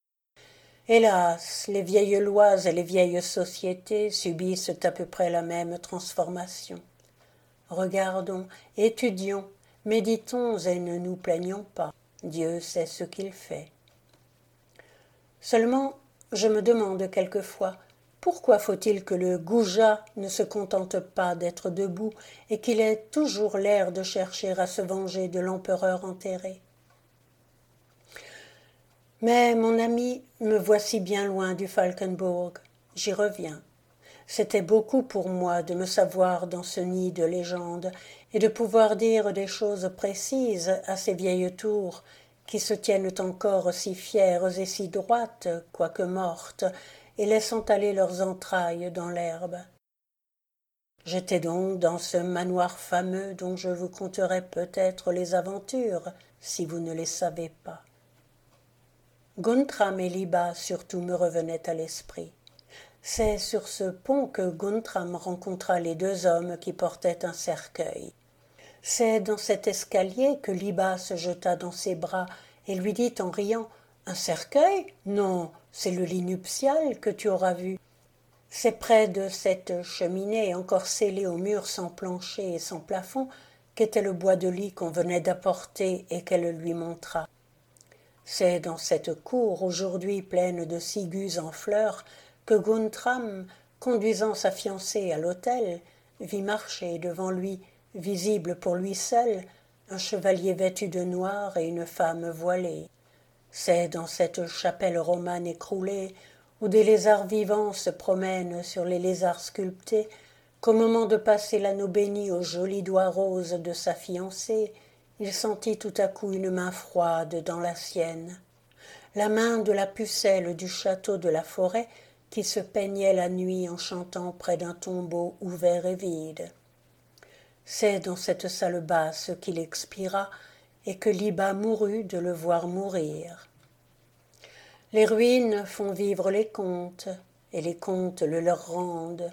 Hélas, les vieilles lois et les vieilles sociétés subissent à peu près la même transformation. Regardons, étudions, méditons et ne nous plaignons pas. Dieu sait ce qu'il fait. Seulement, je me demande quelquefois, pourquoi faut-il que le goujat ne se contente pas d'être debout et qu'il ait toujours l'air de chercher à se venger de l'empereur enterré? Mais, mon ami, me voici bien loin du Falkenbourg. J'y reviens. C'était beaucoup pour moi de me savoir dans ce nid de légendes et de pouvoir dire des choses précises à ces vieilles tours qui se tiennent encore si fières et si droites, quoique mortes, et laissant aller leurs entrailles dans l'herbe. J'étais donc dans ce manoir fameux dont je vous conterai peut-être les aventures, si vous ne les savez pas. Guntram et Liba surtout me revenaient à l'esprit. C'est sur ce pont que Guntram rencontra les deux hommes qui portaient un cercueil. C'est dans cet escalier que Liba se jeta dans ses bras et lui dit en riant « Un cercueil? Non, c'est le lit nuptial que tu auras vu. » C'est près de cette cheminée encore scellée au mur sans plancher et sans plafond qu'était le bois de lit qu'on venait d'apporter et qu'elle lui montra. C'est dans cette cour, aujourd'hui pleine de cigus en fleurs, que Guntram, conduisant sa fiancée à l'hôtel, vit marcher devant lui, visible pour lui seul, un chevalier vêtu de noir et une femme voilée. C'est dans cette chapelle romane écroulée, où des lézards vivants se promènent sur les lézards sculptés, qu'au moment de passer l'anneau béni aux jolis doigts roses de sa fiancée, il sentit tout à coup une main froide dans la sienne, la main de la pucelle du château de la Forêt qui se peignait la nuit en chantant près d'un tombeau ouvert et vide. C'est dans cette salle basse qu'il expira et que Liba mourut de le voir mourir. Les ruines font vivre les contes, et les contes le leur rendent.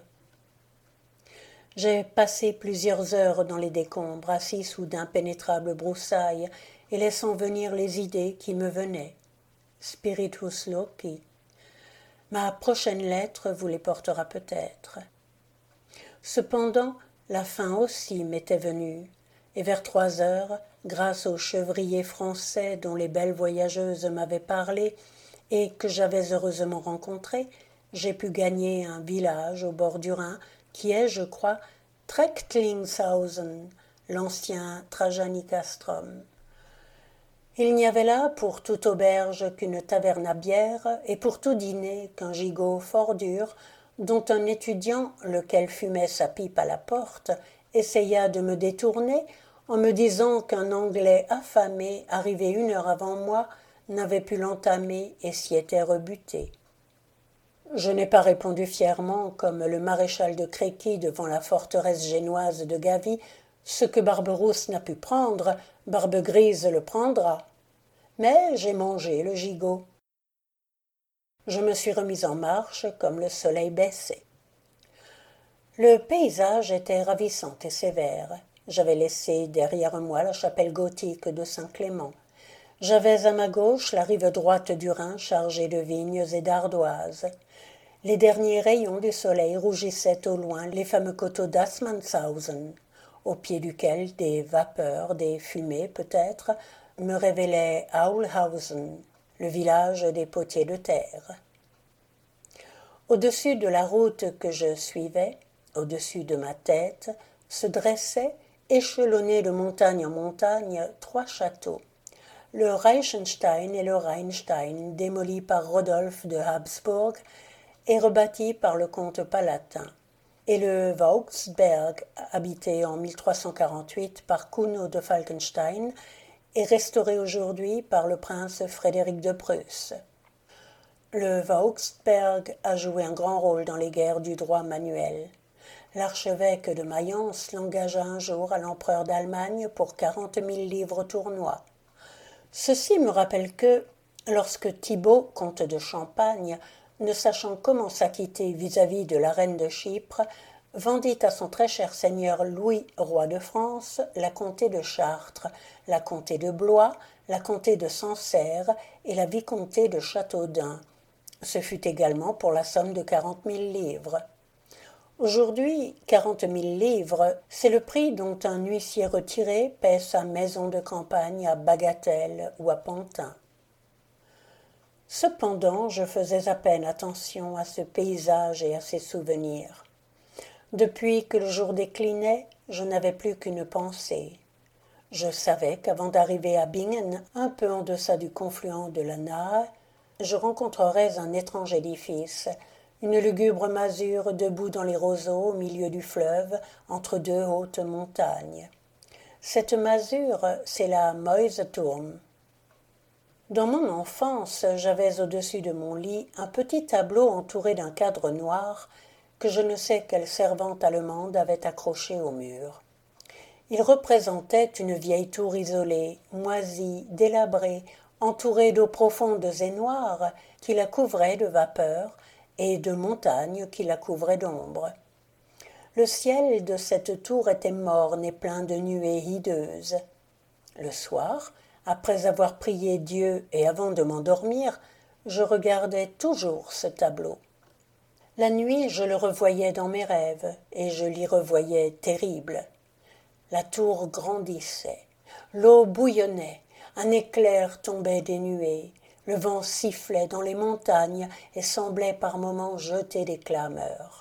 J'ai passé plusieurs heures dans les décombres, assis sous d'impénétrables broussailles, et laissant venir les idées qui me venaient. Spiritus loci. Ma prochaine lettre vous les portera peut-être. Cependant, la fin aussi m'était venue, et vers trois heures, grâce aux chevriers français dont les belles voyageuses m'avaient parlé et que j'avais heureusement rencontrés, j'ai pu gagner un village au bord du Rhin qui est, je crois, Trechtlingshausen, l'ancien Trajanicastrum. Il n'y avait là pour toute auberge qu'une taverne à bière et pour tout dîner qu'un gigot fort dur, dont un étudiant, lequel fumait sa pipe à la porte, essaya de me détourner en me disant qu'un Anglais affamé, arrivé une heure avant moi, n'avait pu l'entamer et s'y était rebuté. Je n'ai pas répondu fièrement, comme le maréchal de Créqui devant la forteresse génoise de Gavy, ce que Barberousse n'a pu prendre, Barbe Grise le prendra. Mais j'ai mangé le gigot. Je me suis remise en marche comme le soleil baissait. Le paysage était ravissant et sévère. J'avais laissé derrière moi la chapelle gothique de Saint-Clément. J'avais à ma gauche la rive droite du Rhin chargée de vignes et d'ardoises. Les derniers rayons du soleil rougissaient au loin les fameux coteaux d'Assmannshausen, au pied duquel des vapeurs, des fumées peut-être, me révélaient Aulhausen, le village des potiers de terre. Au-dessus de la route que je suivais, au-dessus de ma tête, se dressaient, échelonnés de montagne en montagne, trois châteaux. Le Reichenstein et le Rheinstein, démolis par Rodolphe de Habsbourg et rebâtis par le comte palatin, et le Vauxberg, habité en mille trois cent quarante-huit par Kuno de Falkenstein et restauré aujourd'hui par le prince Frédéric de Prusse. Le Vauxberg a joué un grand rôle dans les guerres du droit manuel. L'archevêque de Mayence l'engagea un jour à l'empereur d'Allemagne pour quarante mille livres tournois. Ceci me rappelle que, lorsque Thibaut, comte de Champagne, ne sachant comment s'acquitter vis-à-vis de la reine de Chypre, vendit à son très cher seigneur Louis, roi de France, la comté de Chartres, la comté de Blois, la comté de Sancerre et la vicomté de Châteaudun. Ce fut également pour la somme de quarante mille livres. Aujourd'hui, quarante mille livres, c'est le prix dont un huissier retiré paie sa maison de campagne à Bagatelle ou à Pantin. Cependant, je faisais à peine attention à ce paysage et à ses souvenirs. Depuis que le jour déclinait, je n'avais plus qu'une pensée. Je savais qu'avant d'arriver à Bingen, un peu en deçà du confluent de la Nahe, je rencontrerais un étrange édifice, une lugubre masure debout dans les roseaux au milieu du fleuve, entre deux hautes montagnes. Cette masure, c'est la Mäuseturm. Dans mon enfance, j'avais au-dessus de mon lit un petit tableau entouré d'un cadre noir que je ne sais quelle servante allemande avait accroché au mur. Il représentait une vieille tour isolée, moisie, délabrée, entourée d'eaux profondes et noires qui la couvraient de vapeur et de montagnes qui la couvraient d'ombre. Le ciel de cette tour était morne et plein de nuées hideuses. Le soir, après avoir prié Dieu et avant de m'endormir, je regardais toujours ce tableau. La nuit, je le revoyais dans mes rêves, et je l'y revoyais terrible. La tour grandissait, l'eau bouillonnait, un éclair tombait des nuées, le vent sifflait dans les montagnes et semblait par moments jeter des clameurs.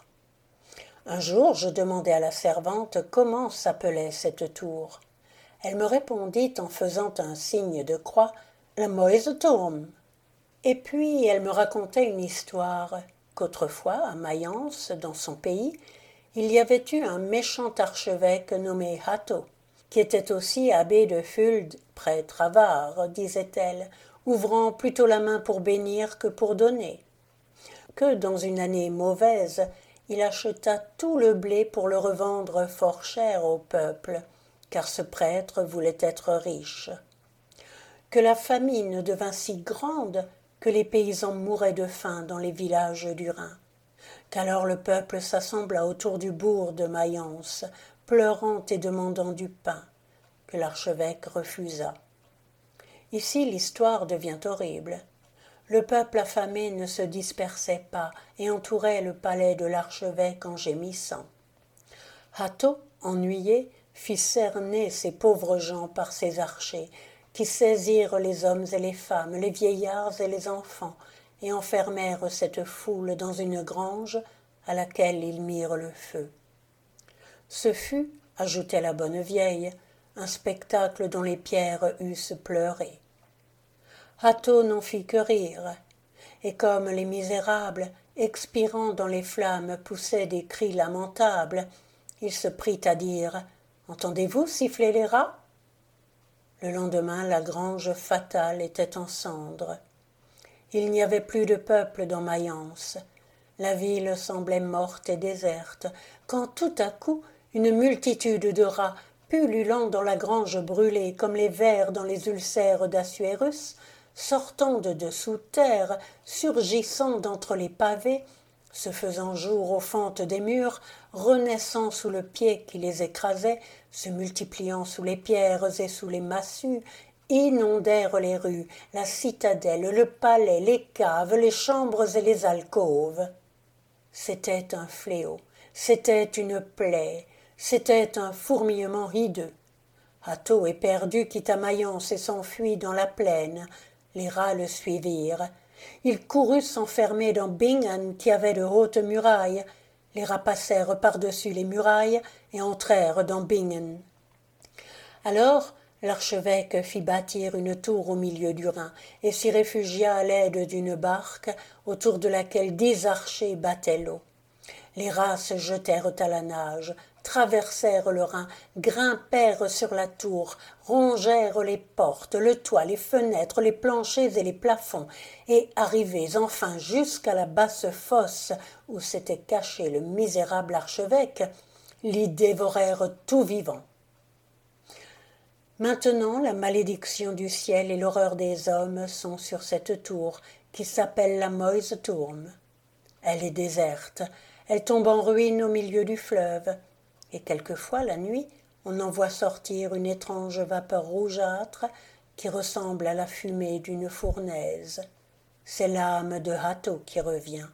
Un jour, je demandai à la servante comment s'appelait cette tour. Elle me répondit en faisant un signe de croix « La Mäuseturm ». Et puis elle me racontait une histoire qu'autrefois, à Mayence, dans son pays, il y avait eu un méchant archevêque nommé Hatto, qui était aussi abbé de Fulde, prêtre avare, disait-elle, ouvrant plutôt la main pour bénir que pour donner. Que dans une année mauvaise, il acheta tout le blé pour le revendre fort cher au peuple, car ce prêtre voulait être riche. Que la famine devint si grande que les paysans mouraient de faim dans les villages du Rhin, qu'alors le peuple s'assembla autour du bourg de Mayence, pleurant et demandant du pain, que l'archevêque refusa. Ici l'histoire devient horrible. Le peuple affamé ne se dispersait pas et entourait le palais de l'archevêque en gémissant. Hatto, ennuyé, fit cerner ces pauvres gens par ses archers, qui saisirent les hommes et les femmes, les vieillards et les enfants, et enfermèrent cette foule dans une grange à laquelle ils mirent le feu. Ce fut, ajoutait la bonne vieille, un spectacle dont les pierres eussent pleuré. Hatto n'en fit que rire, et comme les misérables, expirant dans les flammes, poussaient des cris lamentables, il se prit à dire « Entendez-vous siffler les rats ?» Le lendemain, la grange fatale était en cendres. Il n'y avait plus de peuple dans Mayence. La ville semblait morte et déserte, quand tout à coup, une multitude de rats, pullulant dans la grange brûlée comme les vers dans les ulcères d'Assuérus, sortant de dessous terre, surgissant d'entre les pavés, se faisant jour aux fentes des murs, renaissant sous le pied qui les écrasait, se multipliant sous les pierres et sous les massues, inondèrent les rues, la citadelle, le palais, les caves, les chambres et les alcôves. C'était un fléau, c'était une plaie, c'était un fourmillement hideux. Hatto, éperdu, quitta Mayence et s'enfuit dans la plaine. Les rats le suivirent. Il courut s'enfermer dans Bingen, qui avait de hautes murailles. Les rats passèrent par-dessus les murailles et entrèrent dans Bingen. Alors, l'archevêque fit bâtir une tour au milieu du Rhin et s'y réfugia à l'aide d'une barque autour de laquelle dix archers battaient l'eau. Les rats se jetèrent à la nage, traversèrent le Rhin, grimpèrent sur la tour, rongèrent les portes, le toit, les fenêtres, les planchers et les plafonds, et, arrivés enfin jusqu'à la basse fosse où s'était caché le misérable archevêque, l'y dévorèrent tout vivant. Maintenant, la malédiction du ciel et l'horreur des hommes sont sur cette tour qui s'appelle la Mäuseturm. Elle est déserte, elle tombe en ruine au milieu du fleuve, et quelquefois, la nuit, on en voit sortir une étrange vapeur rougeâtre qui ressemble à la fumée d'une fournaise. C'est l'âme de Hatto qui revient.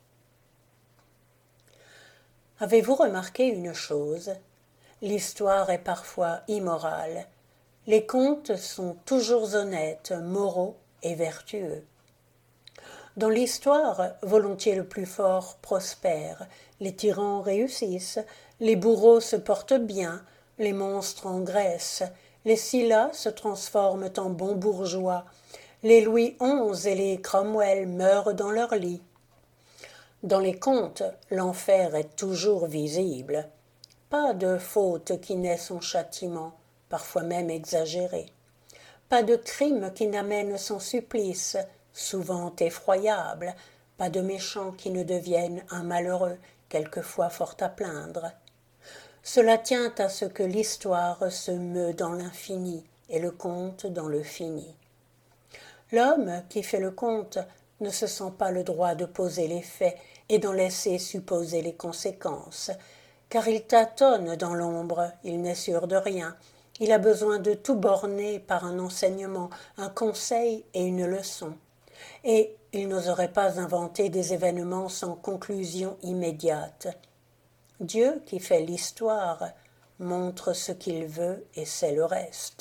Avez-vous remarqué une chose? L'histoire est parfois immorale. Les contes sont toujours honnêtes, moraux et vertueux. Dans l'histoire, volontiers le plus fort prospère, les tyrans réussissent, les bourreaux se portent bien, les monstres engraissent, les Scylla se transforment en bons bourgeois, les Louis onze et les Cromwell meurent dans leur lit. Dans les contes, l'enfer est toujours visible. Pas de faute qui n'ait son châtiment, parfois même exagéré. Pas de crime qui n'amène son supplice, souvent effroyable, pas de méchant qui ne devienne un malheureux, quelquefois fort à plaindre. Cela tient à ce que l'histoire se meut dans l'infini et le conte dans le fini. L'homme qui fait le conte ne se sent pas le droit de poser les faits et d'en laisser supposer les conséquences, car il tâtonne dans l'ombre, il n'est sûr de rien, il a besoin de tout borner par un enseignement, un conseil et une leçon. et il n'oserait pas inventer des événements sans conclusion immédiate. Dieu, qui fait l'histoire, montre ce qu'il veut et sait le reste.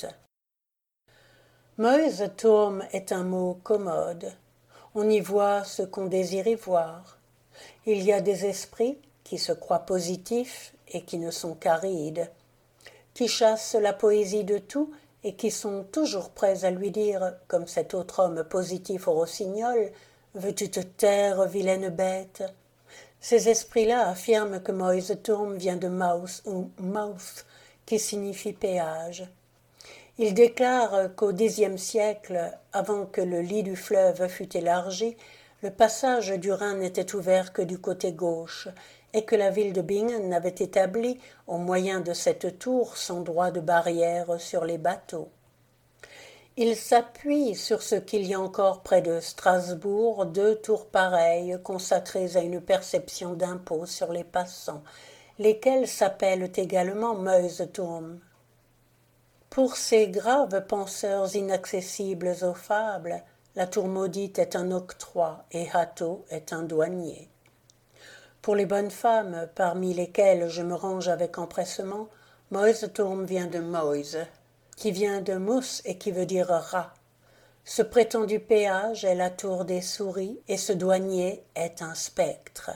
Mäuseturm est un mot commode. On y voit ce qu'on désire y voir. Il y a des esprits qui se croient positifs et qui ne sont qu'arides, qui chassent la poésie de tout et qui sont toujours prêts à lui dire, comme cet autre homme positif au rossignol, « Veux-tu te taire, vilaine bête ?» Ces esprits-là affirment que Mäuseturm vient de Maus ou Mouth, qui signifie péage. Ils déclarent qu'au dixième siècle, avant que le lit du fleuve fût élargi, le passage du Rhin n'était ouvert que du côté gauche, et que la ville de Bingen avait établi, au moyen de cette tour, son droit de barrière sur les bateaux. Il s'appuie sur ce qu'il y a encore près de Strasbourg, deux tours pareilles consacrées à une perception d'impôts sur les passants, lesquelles s'appellent également Mäuseturm. Pour ces graves penseurs inaccessibles aux fables, la tour maudite est un octroi et Hatto est un douanier. Pour les bonnes femmes, parmi lesquelles je me range avec empressement, Mäuseturm vient de Mäuse, qui vient de Mus et qui veut dire rat. Ce prétendu péage est la tour des souris et ce douanier est un spectre.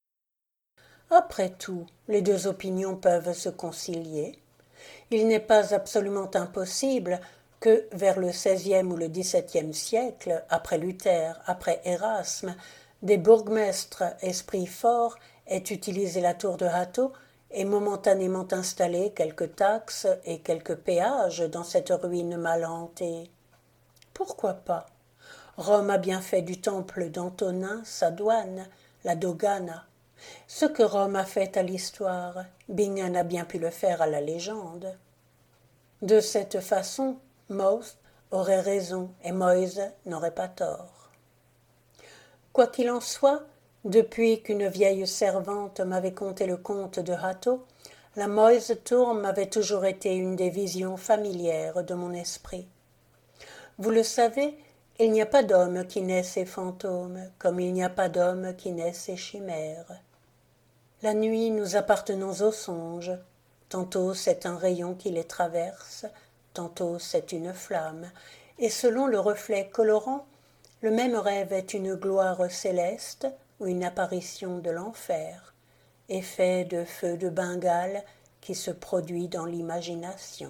Après tout, les deux opinions peuvent se concilier. Il n'est pas absolument impossible que, vers le seizième ou le dix-septième siècle, après Luther, après Erasme, des bourgmestres esprits forts aient utilisé la tour de Hatto et momentanément installé quelques taxes et quelques péages dans cette ruine mal hantée. Pourquoi pas? Rome a bien fait du temple d'Antonin sa douane, la dogana. Ce que Rome a fait à l'histoire, Bingen a bien pu le faire à la légende. De cette façon, Mouth aurait raison et Mäuse n'aurait pas tort. Quoi qu'il en soit, depuis qu'une vieille servante m'avait conté le conte de Hatto, la Mäuseturm avait toujours été une des visions familières de mon esprit. Vous le savez, il n'y a pas d'homme qui n'ait ses fantômes, comme il n'y a pas d'homme qui n'ait ses chimères. La nuit, nous appartenons aux songes. Tantôt c'est un rayon qui les traverse, tantôt c'est une flamme, et selon le reflet colorant, le même rêve est une gloire céleste ou une apparition de l'enfer, effet de feu de Bengale qui se produit dans l'imagination.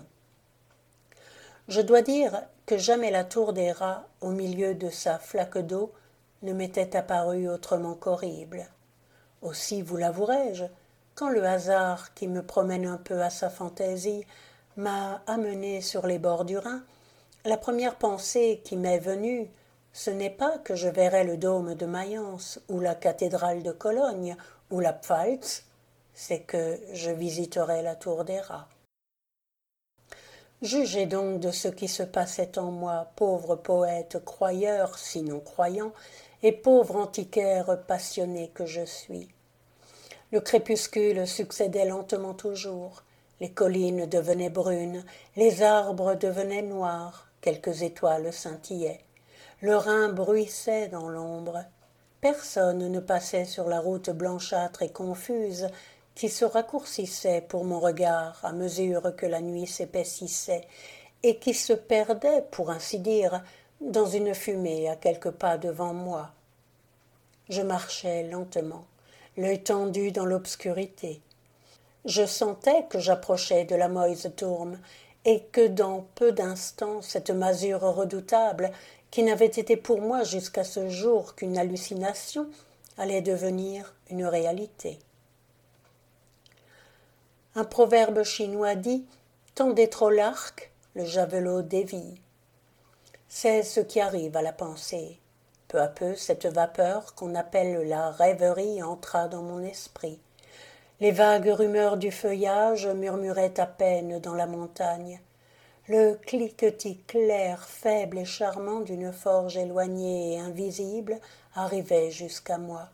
Je dois dire que jamais la tour des rats, au milieu de sa flaque d'eau, ne m'était apparue autrement qu'horrible. Aussi, vous l'avouerai-je, quand le hasard, qui me promène un peu à sa fantaisie, m'a amené sur les bords du Rhin, la première pensée qui m'est venue, ce n'est pas que je verrai le dôme de Mayence, ou la cathédrale de Cologne, ou la Pfalz, c'est que je visiterai la tour des rats. Jugez donc de ce qui se passait en moi, pauvre poète croyeur, sinon croyant, et pauvre antiquaire passionné que je suis. Le crépuscule succédait lentement toujours, les collines devenaient brunes, les arbres devenaient noirs, quelques étoiles scintillaient. Le Rhin bruissait dans l'ombre. Personne ne passait sur la route blanchâtre et confuse qui se raccourcissait pour mon regard à mesure que la nuit s'épaississait et qui se perdait, pour ainsi dire, dans une fumée à quelques pas devant moi. Je marchais lentement, l'œil tendu dans l'obscurité. Je sentais que j'approchais de la Mäuseturm et que dans peu d'instants cette masure redoutable, qui n'avait été pour moi jusqu'à ce jour qu'une hallucination, allait devenir une réalité. Un proverbe chinois dit « Tendez trop l'arc, le javelot dévie ». C'est ce qui arrive à la pensée. Peu à peu, cette vapeur qu'on appelle la rêverie entra dans mon esprit. Les vagues rumeurs du feuillage murmuraient à peine dans la montagne. Le cliquetis clair, faible et charmant d'une forge éloignée et invisible arrivait jusqu'à moi.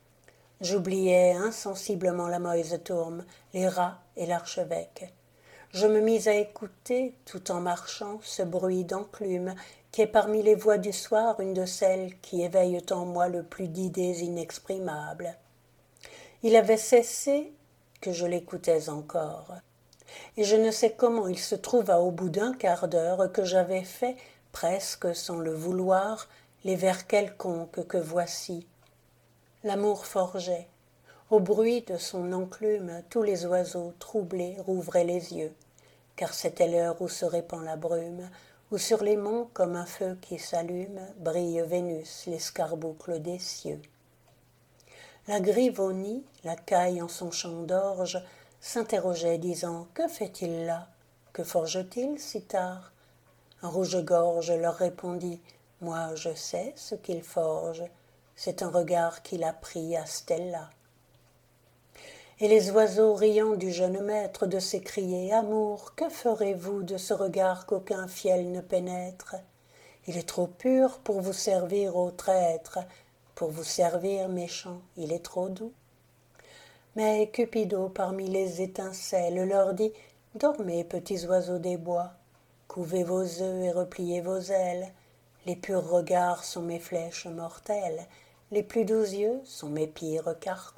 J'oubliais insensiblement la Mäuseturm, les rats et l'archevêque. je me mis à écouter, tout en marchant, ce bruit d'enclume qui est parmi les voix du soir une de celles qui éveillent en moi le plus d'idées inexprimables. Il avait cessé que je l'écoutais encore, et je ne sais comment il se trouva au bout d'un quart d'heure que j'avais fait, presque sans le vouloir, les vers quelconques que voici. L'amour forgeait. Au bruit de son enclume, tous les oiseaux troublés rouvraient les yeux, car c'était l'heure où se répand la brume, où sur les monts, comme un feu qui s'allume, brille Vénus, l'escarboucle des cieux. La grive au nid, la caille en son champ d'orge, s'interrogeait, disant « Que fait-il là? Que forge-t-il si tard ?» Un rouge-gorge leur répondit « Moi je sais ce qu'il forge, c'est un regard qu'il a pris à Stella. » Et les oiseaux riant du jeune maître de s'écrier « Amour, que ferez-vous de ce regard qu'aucun fiel ne pénètre? Il est trop pur pour vous servir ô traître, pour vous servir méchant, il est trop doux. » Mais Cupido parmi les étincelles leur dit « Dormez, petits oiseaux des bois, couvez vos œufs et repliez vos ailes, les purs regards sont mes flèches mortelles, les plus doux yeux sont mes pires carquois. »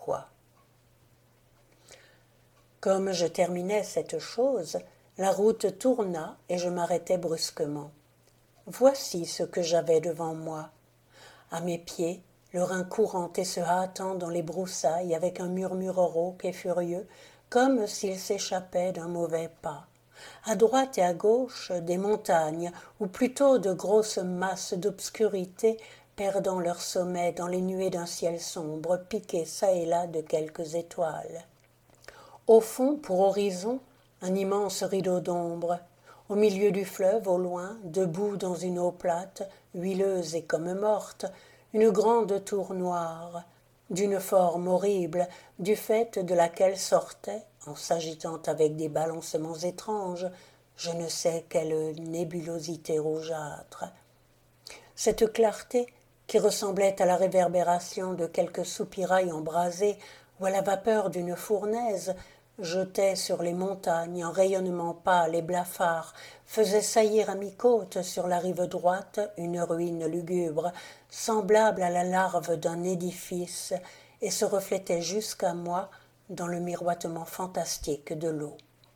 Comme je terminais cette chose, la route tourna et je m'arrêtai brusquement. Voici ce que j'avais devant moi. À mes pieds, le Rhin courant et se hâtant dans les broussailles avec un murmure rauque et furieux, comme s'il s'échappait d'un mauvais pas. À droite et à gauche, des montagnes, ou plutôt de grosses masses d'obscurité, perdant leur sommet dans les nuées d'un ciel sombre, piqué çà et là de quelques étoiles. Au fond, pour horizon, un immense rideau d'ombre. Au milieu du fleuve, au loin, debout dans une eau plate, huileuse et comme morte, une grande tour noire, d'une forme horrible, du fait de laquelle sortait, en s'agitant avec des balancements étranges, je ne sais quelle nébulosité rougeâtre. Cette clarté, qui ressemblait à la réverbération de quelque soupirail embrasé ou à la vapeur d'une fournaise, jetait sur les montagnes un rayonnement pâle et blafard, faisait saillir à mi-côte sur la rive droite une ruine lugubre, semblable à la larve d'un édifice, et se reflétait jusqu'à moi dans le miroitement fantastique de l'eau.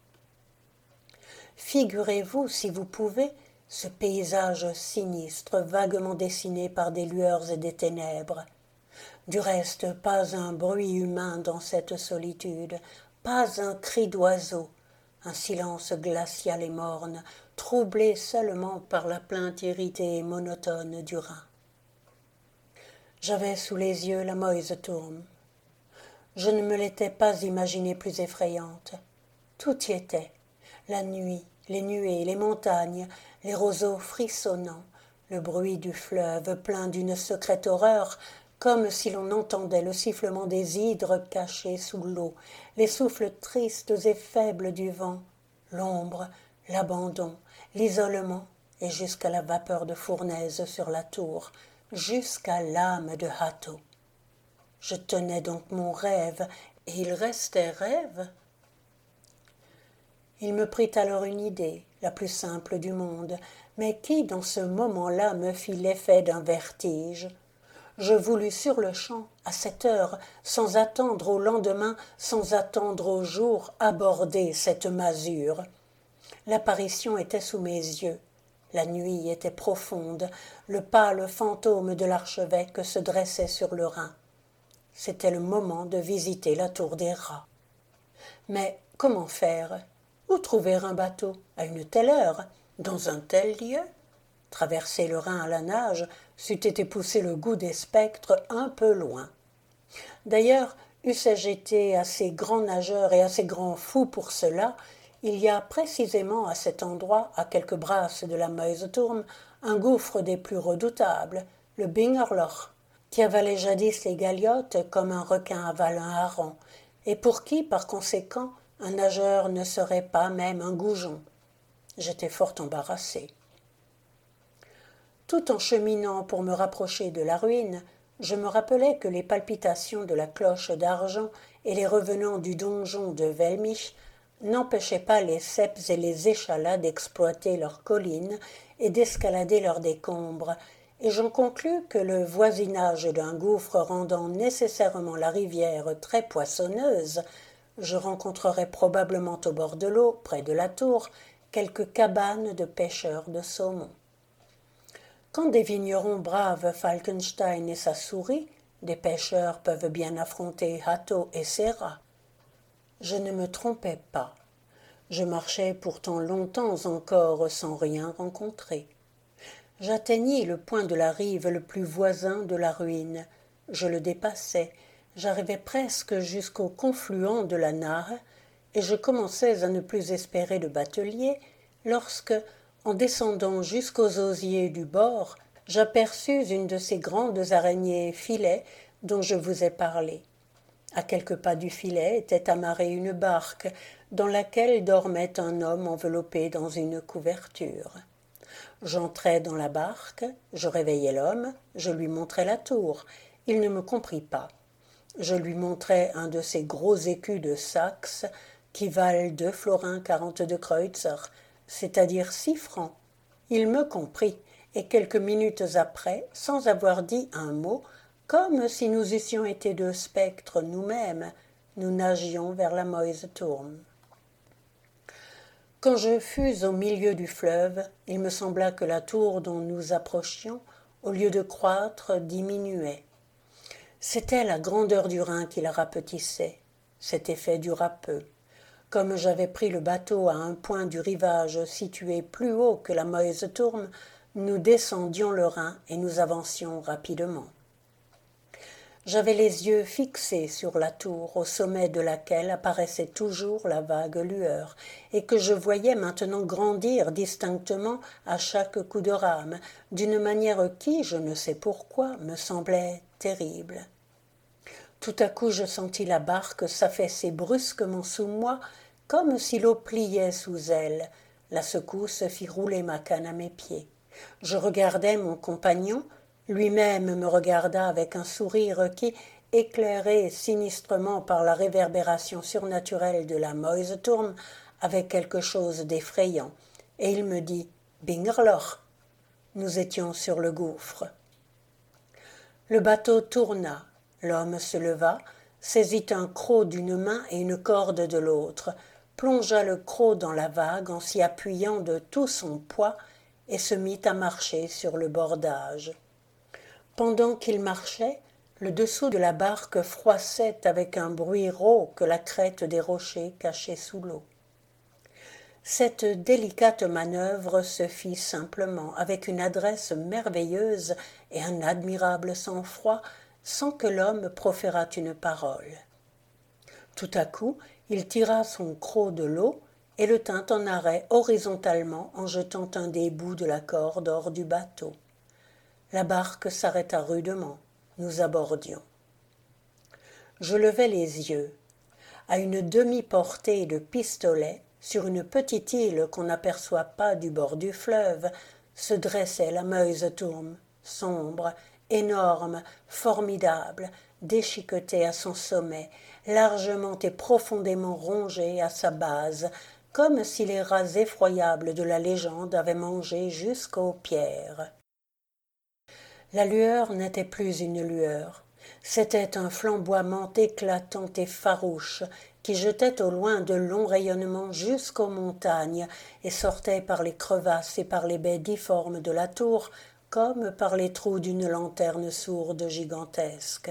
Figurez-vous, si vous pouvez, ce paysage sinistre, vaguement dessiné par des lueurs et des ténèbres. Du reste, pas un bruit humain dans cette solitude, pas un cri d'oiseau, un silence glacial et morne, troublé seulement par la plainte irritée et monotone du Rhin. J'avais sous les yeux la Mäuseturm. Je ne me l'étais pas imaginée plus effrayante. Tout y était, la nuit, les nuées, les montagnes, les roseaux frissonnants, le bruit du fleuve plein d'une secrète horreur, comme si l'on entendait le sifflement des hydres cachés sous l'eau, les souffles tristes et faibles du vent, l'ombre, l'abandon, l'isolement, et jusqu'à la vapeur de fournaise sur la tour, jusqu'à l'âme de Hato. Je tenais donc mon rêve, et il restait rêve. Il me prit alors une idée, la plus simple du monde, mais qui, dans ce moment-là, me fit l'effet d'un vertige. Je voulus sur-le-champ, à cette heure, sans attendre au lendemain, sans attendre au jour, aborder cette masure. L'apparition était sous mes yeux. La nuit était profonde, le pâle fantôme de l'archevêque se dressait sur le Rhin. C'était le moment de visiter la tour des rats. Mais comment faire? Où trouver un bateau à une telle heure, dans un tel lieu? Traverser le Rhin à la nage c'eût été pousser le goût des spectres un peu loin. D'ailleurs, eussé-je été assez grand nageur et assez grand fou pour cela, il y a précisément à cet endroit, à quelques brasses de la Mäuseturm, un gouffre des plus redoutables, le Bingerloch, qui avalait jadis les galiotes comme un requin avale un hareng, et pour qui, par conséquent, un nageur ne serait pas même un goujon. J'étais fort embarrassé. Tout en cheminant pour me rapprocher de la ruine, je me rappelais que les palpitations de la cloche d'argent et les revenants du donjon de Velmich n'empêchaient pas les ceps et les échalas d'exploiter leurs collines et d'escalader leurs décombres, et j'en conclus que le voisinage d'un gouffre rendant nécessairement la rivière très poissonneuse, je rencontrerais probablement au bord de l'eau, près de la tour, quelques cabanes de pêcheurs de saumon. Quand des vignerons bravent Falkenstein et sa souris, des pêcheurs peuvent bien affronter Hatto et Serra. Je ne me trompais pas. Je marchais pourtant longtemps encore sans rien rencontrer. J'atteignis le point de la rive le plus voisin de la ruine. Je le dépassai. J'arrivais presque jusqu'au confluent de la Nahe, et je commençais à ne plus espérer de batelier, lorsque, en descendant jusqu'aux osiers du bord, j'aperçus une de ces grandes araignées filets dont je vous ai parlé. À quelques pas du filet était amarrée une barque, dans laquelle dormait un homme enveloppé dans une couverture. J'entrai dans la barque, je réveillai l'homme, je lui montrai la tour. Il ne me comprit pas. Je lui montrai un de ces gros écus de Saxe qui valent deux florins quarante-deux kreutzer, c'est-à-dire six francs. Il me comprit, et quelques minutes après, sans avoir dit un mot, comme si nous eussions été deux spectres nous-mêmes, nous nagions vers la Mäuseturm. Quand je fus au milieu du fleuve, il me sembla que la tour dont nous approchions, au lieu de croître, diminuait. C'était la grandeur du Rhin qui la rapetissait. Cet effet dura peu. Comme j'avais pris le bateau à un point du rivage situé plus haut que la Mäuseturm, nous descendions le Rhin et nous avancions rapidement. J'avais les yeux fixés sur la tour, au sommet de laquelle apparaissait toujours la vague lueur, et que je voyais maintenant grandir distinctement à chaque coup de rame, d'une manière qui, je ne sais pourquoi, me semblait terrible. Tout à coup je sentis la barque s'affaisser brusquement sous moi, comme si l'eau pliait sous elle. La secousse fit rouler ma canne à mes pieds. Je regardai mon compagnon, lui-même me regarda avec un sourire qui, éclairé sinistrement par la réverbération surnaturelle de la Mäuseturm, avait quelque chose d'effrayant, et il me dit « Bingerloch ». Nous étions sur le gouffre. Le bateau tourna, l'homme se leva, saisit un croc d'une main et une corde de l'autre, plongea le croc dans la vague en s'y appuyant de tout son poids et se mit à marcher sur le bordage. Pendant qu'il marchait, le dessous de la barque froissait avec un bruit rauque la crête des rochers cachés sous l'eau. Cette délicate manœuvre se fit simplement, avec une adresse merveilleuse et un admirable sang-froid, sans que l'homme proférât une parole. Tout à coup, il tira son croc de l'eau et le tint en arrêt horizontalement en jetant un des bouts de la corde hors du bateau. La barque s'arrêta rudement. Nous abordions. Je levai les yeux. À une demi-portée de pistolet, sur une petite île qu'on n'aperçoit pas du bord du fleuve, se dressait la Mäuseturm, sombre, énorme, formidable, déchiquetée à son sommet, largement et profondément rongée à sa base, comme si les rats effroyables de la légende avaient mangé jusqu'aux pierres. La lueur n'était plus une lueur, c'était un flamboiement éclatant et farouche qui jetait au loin de longs rayonnements jusqu'aux montagnes et sortait par les crevasses et par les baies difformes de la tour comme par les trous d'une lanterne sourde gigantesque.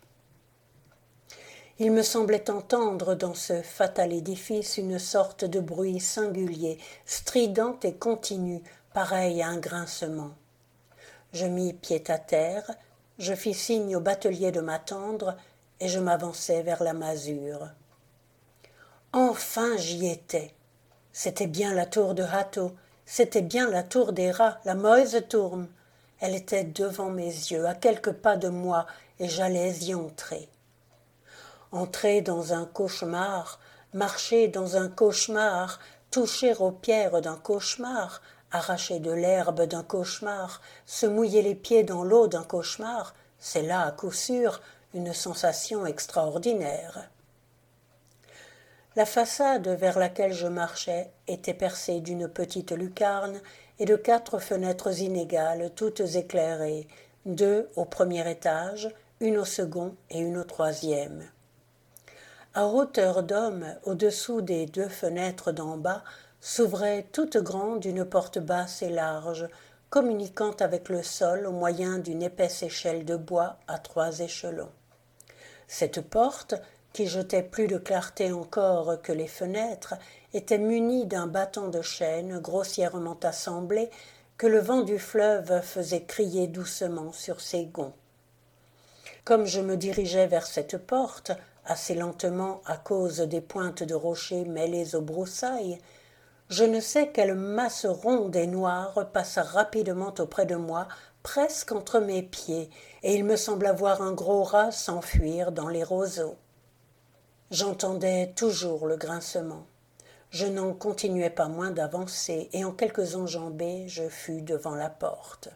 Il me semblait entendre dans ce fatal édifice une sorte de bruit singulier, strident et continu, pareil à un grincement. Je mis pied à terre, je fis signe au batelier de m'attendre, et je m'avançai vers la masure. Enfin j'y étais. C'était bien la tour de Hatto, c'était bien la tour des rats, la Mäuseturm. Elle était devant mes yeux, à quelques pas de moi, et j'allais y entrer. Entrer dans un cauchemar, marcher dans un cauchemar, toucher aux pierres d'un cauchemar, arracher de l'herbe d'un cauchemar, se mouiller les pieds dans l'eau d'un cauchemar, c'est là, à coup sûr, une sensation extraordinaire. La façade vers laquelle je marchais était percée d'une petite lucarne et de quatre fenêtres inégales, toutes éclairées, deux au premier étage, une au second et une au troisième. À hauteur d'homme, au-dessous des deux fenêtres d'en bas, s'ouvrait toute grande une porte basse et large, communiquant avec le sol au moyen d'une épaisse échelle de bois à trois échelons. Cette porte, qui jetait plus de clarté encore que les fenêtres, était munie d'un bâton de chêne grossièrement assemblé que le vent du fleuve faisait crier doucement sur ses gonds. Comme je me dirigeais vers cette porte, assez lentement à cause des pointes de rochers mêlées aux broussailles, je ne sais quelle masse ronde et noire passa rapidement auprès de moi, presque entre mes pieds, et il me sembla voir un gros rat s'enfuir dans les roseaux. J'entendais toujours le grincement. Je n'en continuais pas moins d'avancer, et en quelques enjambées, je fus devant la porte.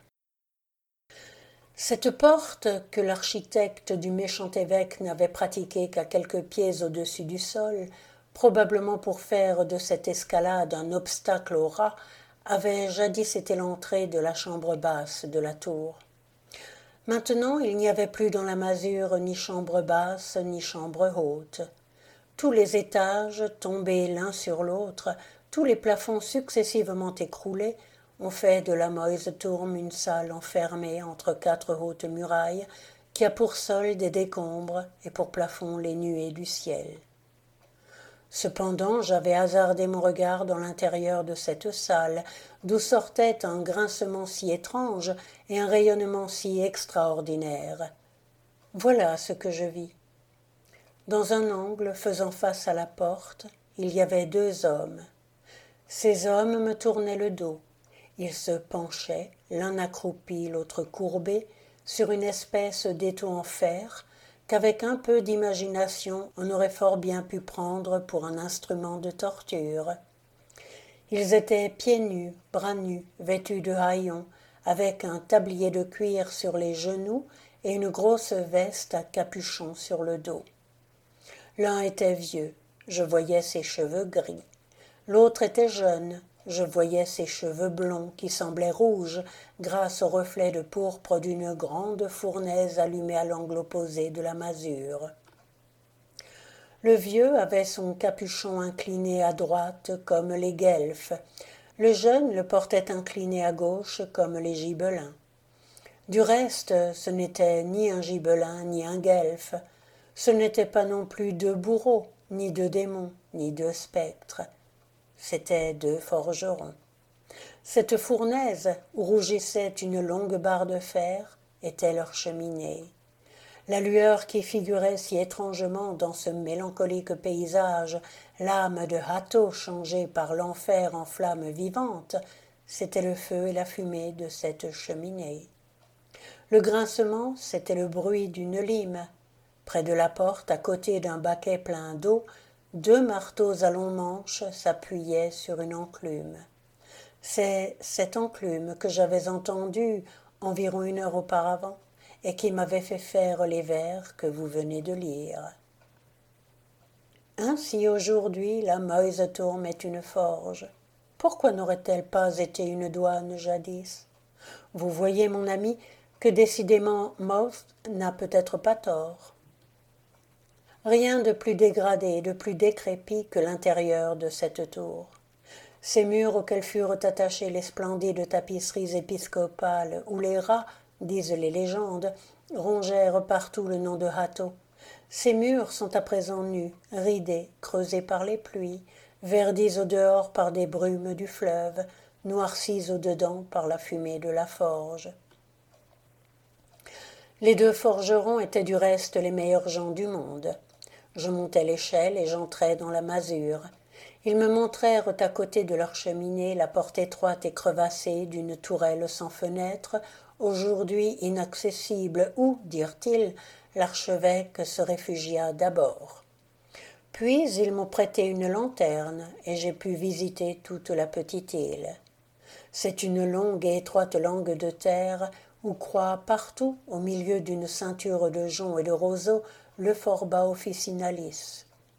Cette porte, que l'architecte du méchant évêque n'avait pratiquée qu'à quelques pieds au-dessus du sol, probablement pour faire de cette escalade un obstacle au rat, avait jadis été l'entrée de la chambre basse de la tour. Maintenant, il n'y avait plus dans la masure ni chambre basse ni chambre haute. Tous les étages, tombés l'un sur l'autre, tous les plafonds successivement écroulés, ont fait de la Mäuseturm une salle enfermée entre quatre hautes murailles, qui a pour sol des décombres et pour plafond les nuées du ciel. Cependant, j'avais hasardé mon regard dans l'intérieur de cette salle, d'où sortait un grincement si étrange et un rayonnement si extraordinaire. Voilà ce que je vis. Dans un angle faisant face à la porte, il y avait deux hommes. Ces hommes me tournaient le dos. Ils se penchaient, l'un accroupi, l'autre courbé, sur une espèce d'étau en fer qu'avec un peu d'imagination on aurait fort bien pu prendre pour un instrument de torture. Ils étaient pieds nus, bras nus, vêtus de haillons, avec un tablier de cuir sur les genoux et une grosse veste à capuchon sur le dos. L'un était vieux, je voyais ses cheveux gris. L'autre était jeune, je voyais ses cheveux blonds qui semblaient rouges grâce au reflet de pourpre d'une grande fournaise allumée à l'angle opposé de la masure. Le vieux avait son capuchon incliné à droite comme les guelfes. Le jeune le portait incliné à gauche comme les gibelins. Du reste, ce n'était ni un gibelin ni un guelfe. Ce n'étaient pas non plus deux bourreaux, ni deux démons, ni deux spectres. C'étaient deux forgerons. Cette fournaise, où rougissait une longue barre de fer, était leur cheminée. La lueur qui figurait si étrangement dans ce mélancolique paysage, l'âme de Hathor changée par l'enfer en flamme vivante, c'était le feu et la fumée de cette cheminée. Le grincement, c'était le bruit d'une lime. Près de la porte, à côté d'un baquet plein d'eau, deux marteaux à long manche s'appuyaient sur une enclume. C'est cette enclume que j'avais entendue environ une heure auparavant et qui m'avait fait faire les vers que vous venez de lire. Ainsi aujourd'hui la Mäuseturm est une forge. Pourquoi n'aurait-elle pas été une douane jadis? Vous voyez, mon ami, que décidément Most n'a peut-être pas tort. Rien de plus dégradé, de plus décrépit que l'intérieur de cette tour. Ces murs auxquels furent attachées les splendides tapisseries épiscopales, où les rats, disent les légendes, rongèrent partout le nom de Hathor. Ces murs sont à présent nus, ridés, creusés par les pluies, verdis au dehors par des brumes du fleuve, noircis au dedans par la fumée de la forge. Les deux forgerons étaient du reste les meilleurs gens du monde. Je montai l'échelle et j'entrai dans la masure. Ils me montrèrent à côté de leur cheminée la porte étroite et crevassée d'une tourelle sans fenêtre, aujourd'hui inaccessible, où, dirent-ils, l'archevêque se réfugia d'abord. Puis ils m'ont prêté une lanterne et j'ai pu visiter toute la petite île. C'est une longue et étroite langue de terre où croît partout, au milieu d'une ceinture de joncs et de roseaux, le Forba officinalis.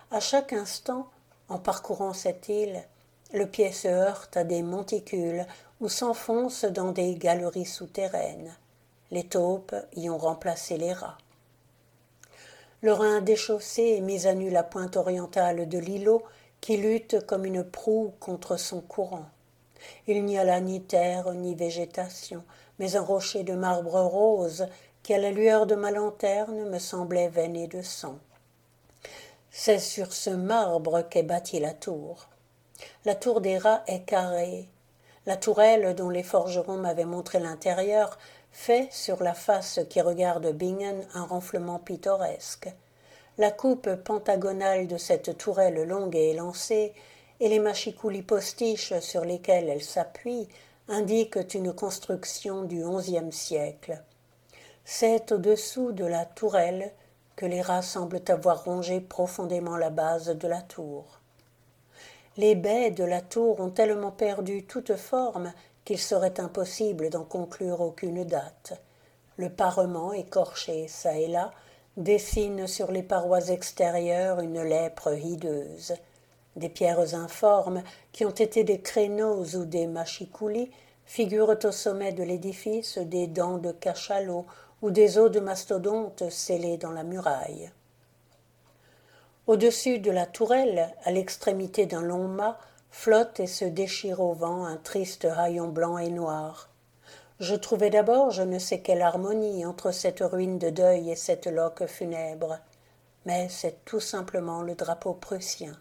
À chaque instant, en parcourant cette île, le pied se heurte à des monticules ou s'enfonce dans des galeries souterraines. Les taupes y ont remplacé les rats. Le Rhin déchaussé est mis à nu la pointe orientale de l'îlot qui lutte comme une proue contre son courant. Il n'y a là ni terre ni végétation, mais un rocher de marbre rose qui, à la lueur de ma lanterne, me semblait veiné de sang. C'est sur ce marbre qu'est bâtie la tour. La tour des rats est carrée. La tourelle dont les forgerons m'avaient montré l'intérieur fait, sur la face qui regarde Bingen, un renflement pittoresque. La coupe pentagonale de cette tourelle longue et élancée et les machicoulis postiches sur lesquels elle s'appuie indiquent une construction du onzième siècle. C'est au-dessous de la tourelle que les rats semblent avoir rongé profondément la base de la tour. Les baies de la tour ont tellement perdu toute forme qu'il serait impossible d'en conclure aucune date. Le parement, écorché çà et là, dessine sur les parois extérieures une lèpre hideuse. Des pierres informes, qui ont été des créneaux ou des machicoulis, figurent au sommet de l'édifice des dents de cachalot ou des os de mastodonte scellés dans la muraille. Au-dessus de la tourelle, à l'extrémité d'un long mât, flotte et se déchire au vent un triste haillon blanc et noir. Je trouvais d'abord je ne sais quelle harmonie entre cette ruine de deuil et cette loque funèbre, mais c'est tout simplement le drapeau prussien.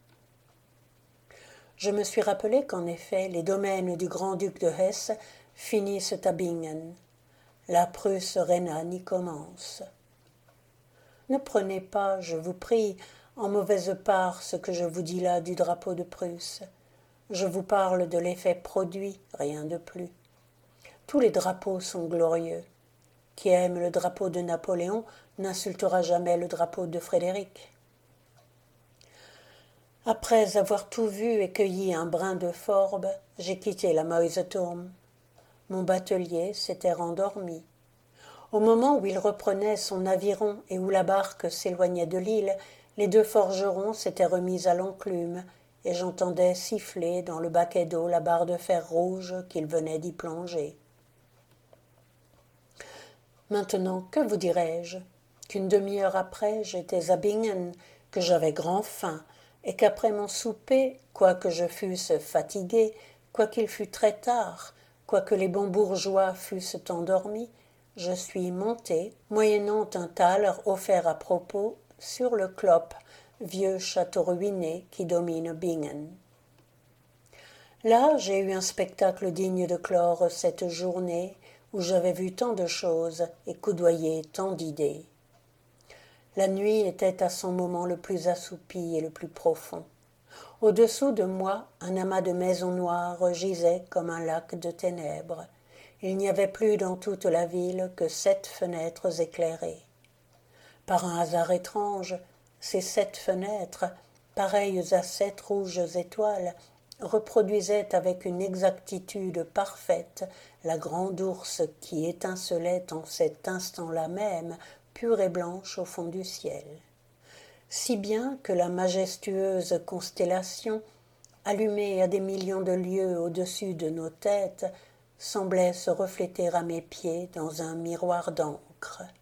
Je me suis rappelé qu'en effet les domaines du grand-duc de Hesse finissent à Bingen. La Prusse rhénane y commence. Ne prenez pas, je vous prie, en mauvaise part ce que je vous dis là du drapeau de Prusse. Je vous parle de l'effet produit, rien de plus. Tous les drapeaux sont glorieux. Qui aime le drapeau de Napoléon n'insultera jamais le drapeau de Frédéric. Après avoir tout vu et cueilli un brin de forbe, j'ai quitté la Mäuseturm. Mon batelier s'était rendormi. Au moment où il reprenait son aviron et où la barque s'éloignait de l'île, les deux forgerons s'étaient remis à l'enclume, et j'entendais siffler dans le baquet d'eau la barre de fer rouge qu'ils venaient d'y plonger. Maintenant, que vous dirais-je? Qu'une demi-heure après, j'étais à Bingen, que j'avais grand faim, et qu'après mon souper, quoique je fusse fatigué, quoiqu'il fût très tard, quoique les bons bourgeois fussent endormis, je suis monté, moyennant un thaler offert à propos, sur le Klop, vieux château ruiné qui domine Bingen. Là, j'ai eu un spectacle digne de clore cette journée où j'avais vu tant de choses et coudoyé tant d'idées. La nuit était à son moment le plus assoupi et le plus profond. Au-dessous de moi, un amas de maisons noires gisait comme un lac de ténèbres. Il n'y avait plus dans toute la ville que sept fenêtres éclairées. Par un hasard étrange, ces sept fenêtres, pareilles à sept rouges étoiles, reproduisaient avec une exactitude parfaite la grande ourse qui étincelait en cet instant-là même, pure et blanche au fond du ciel. Si bien que la majestueuse constellation, allumée à des millions de lieues au-dessus de nos têtes, semblait se refléter à mes pieds dans un miroir d'encre.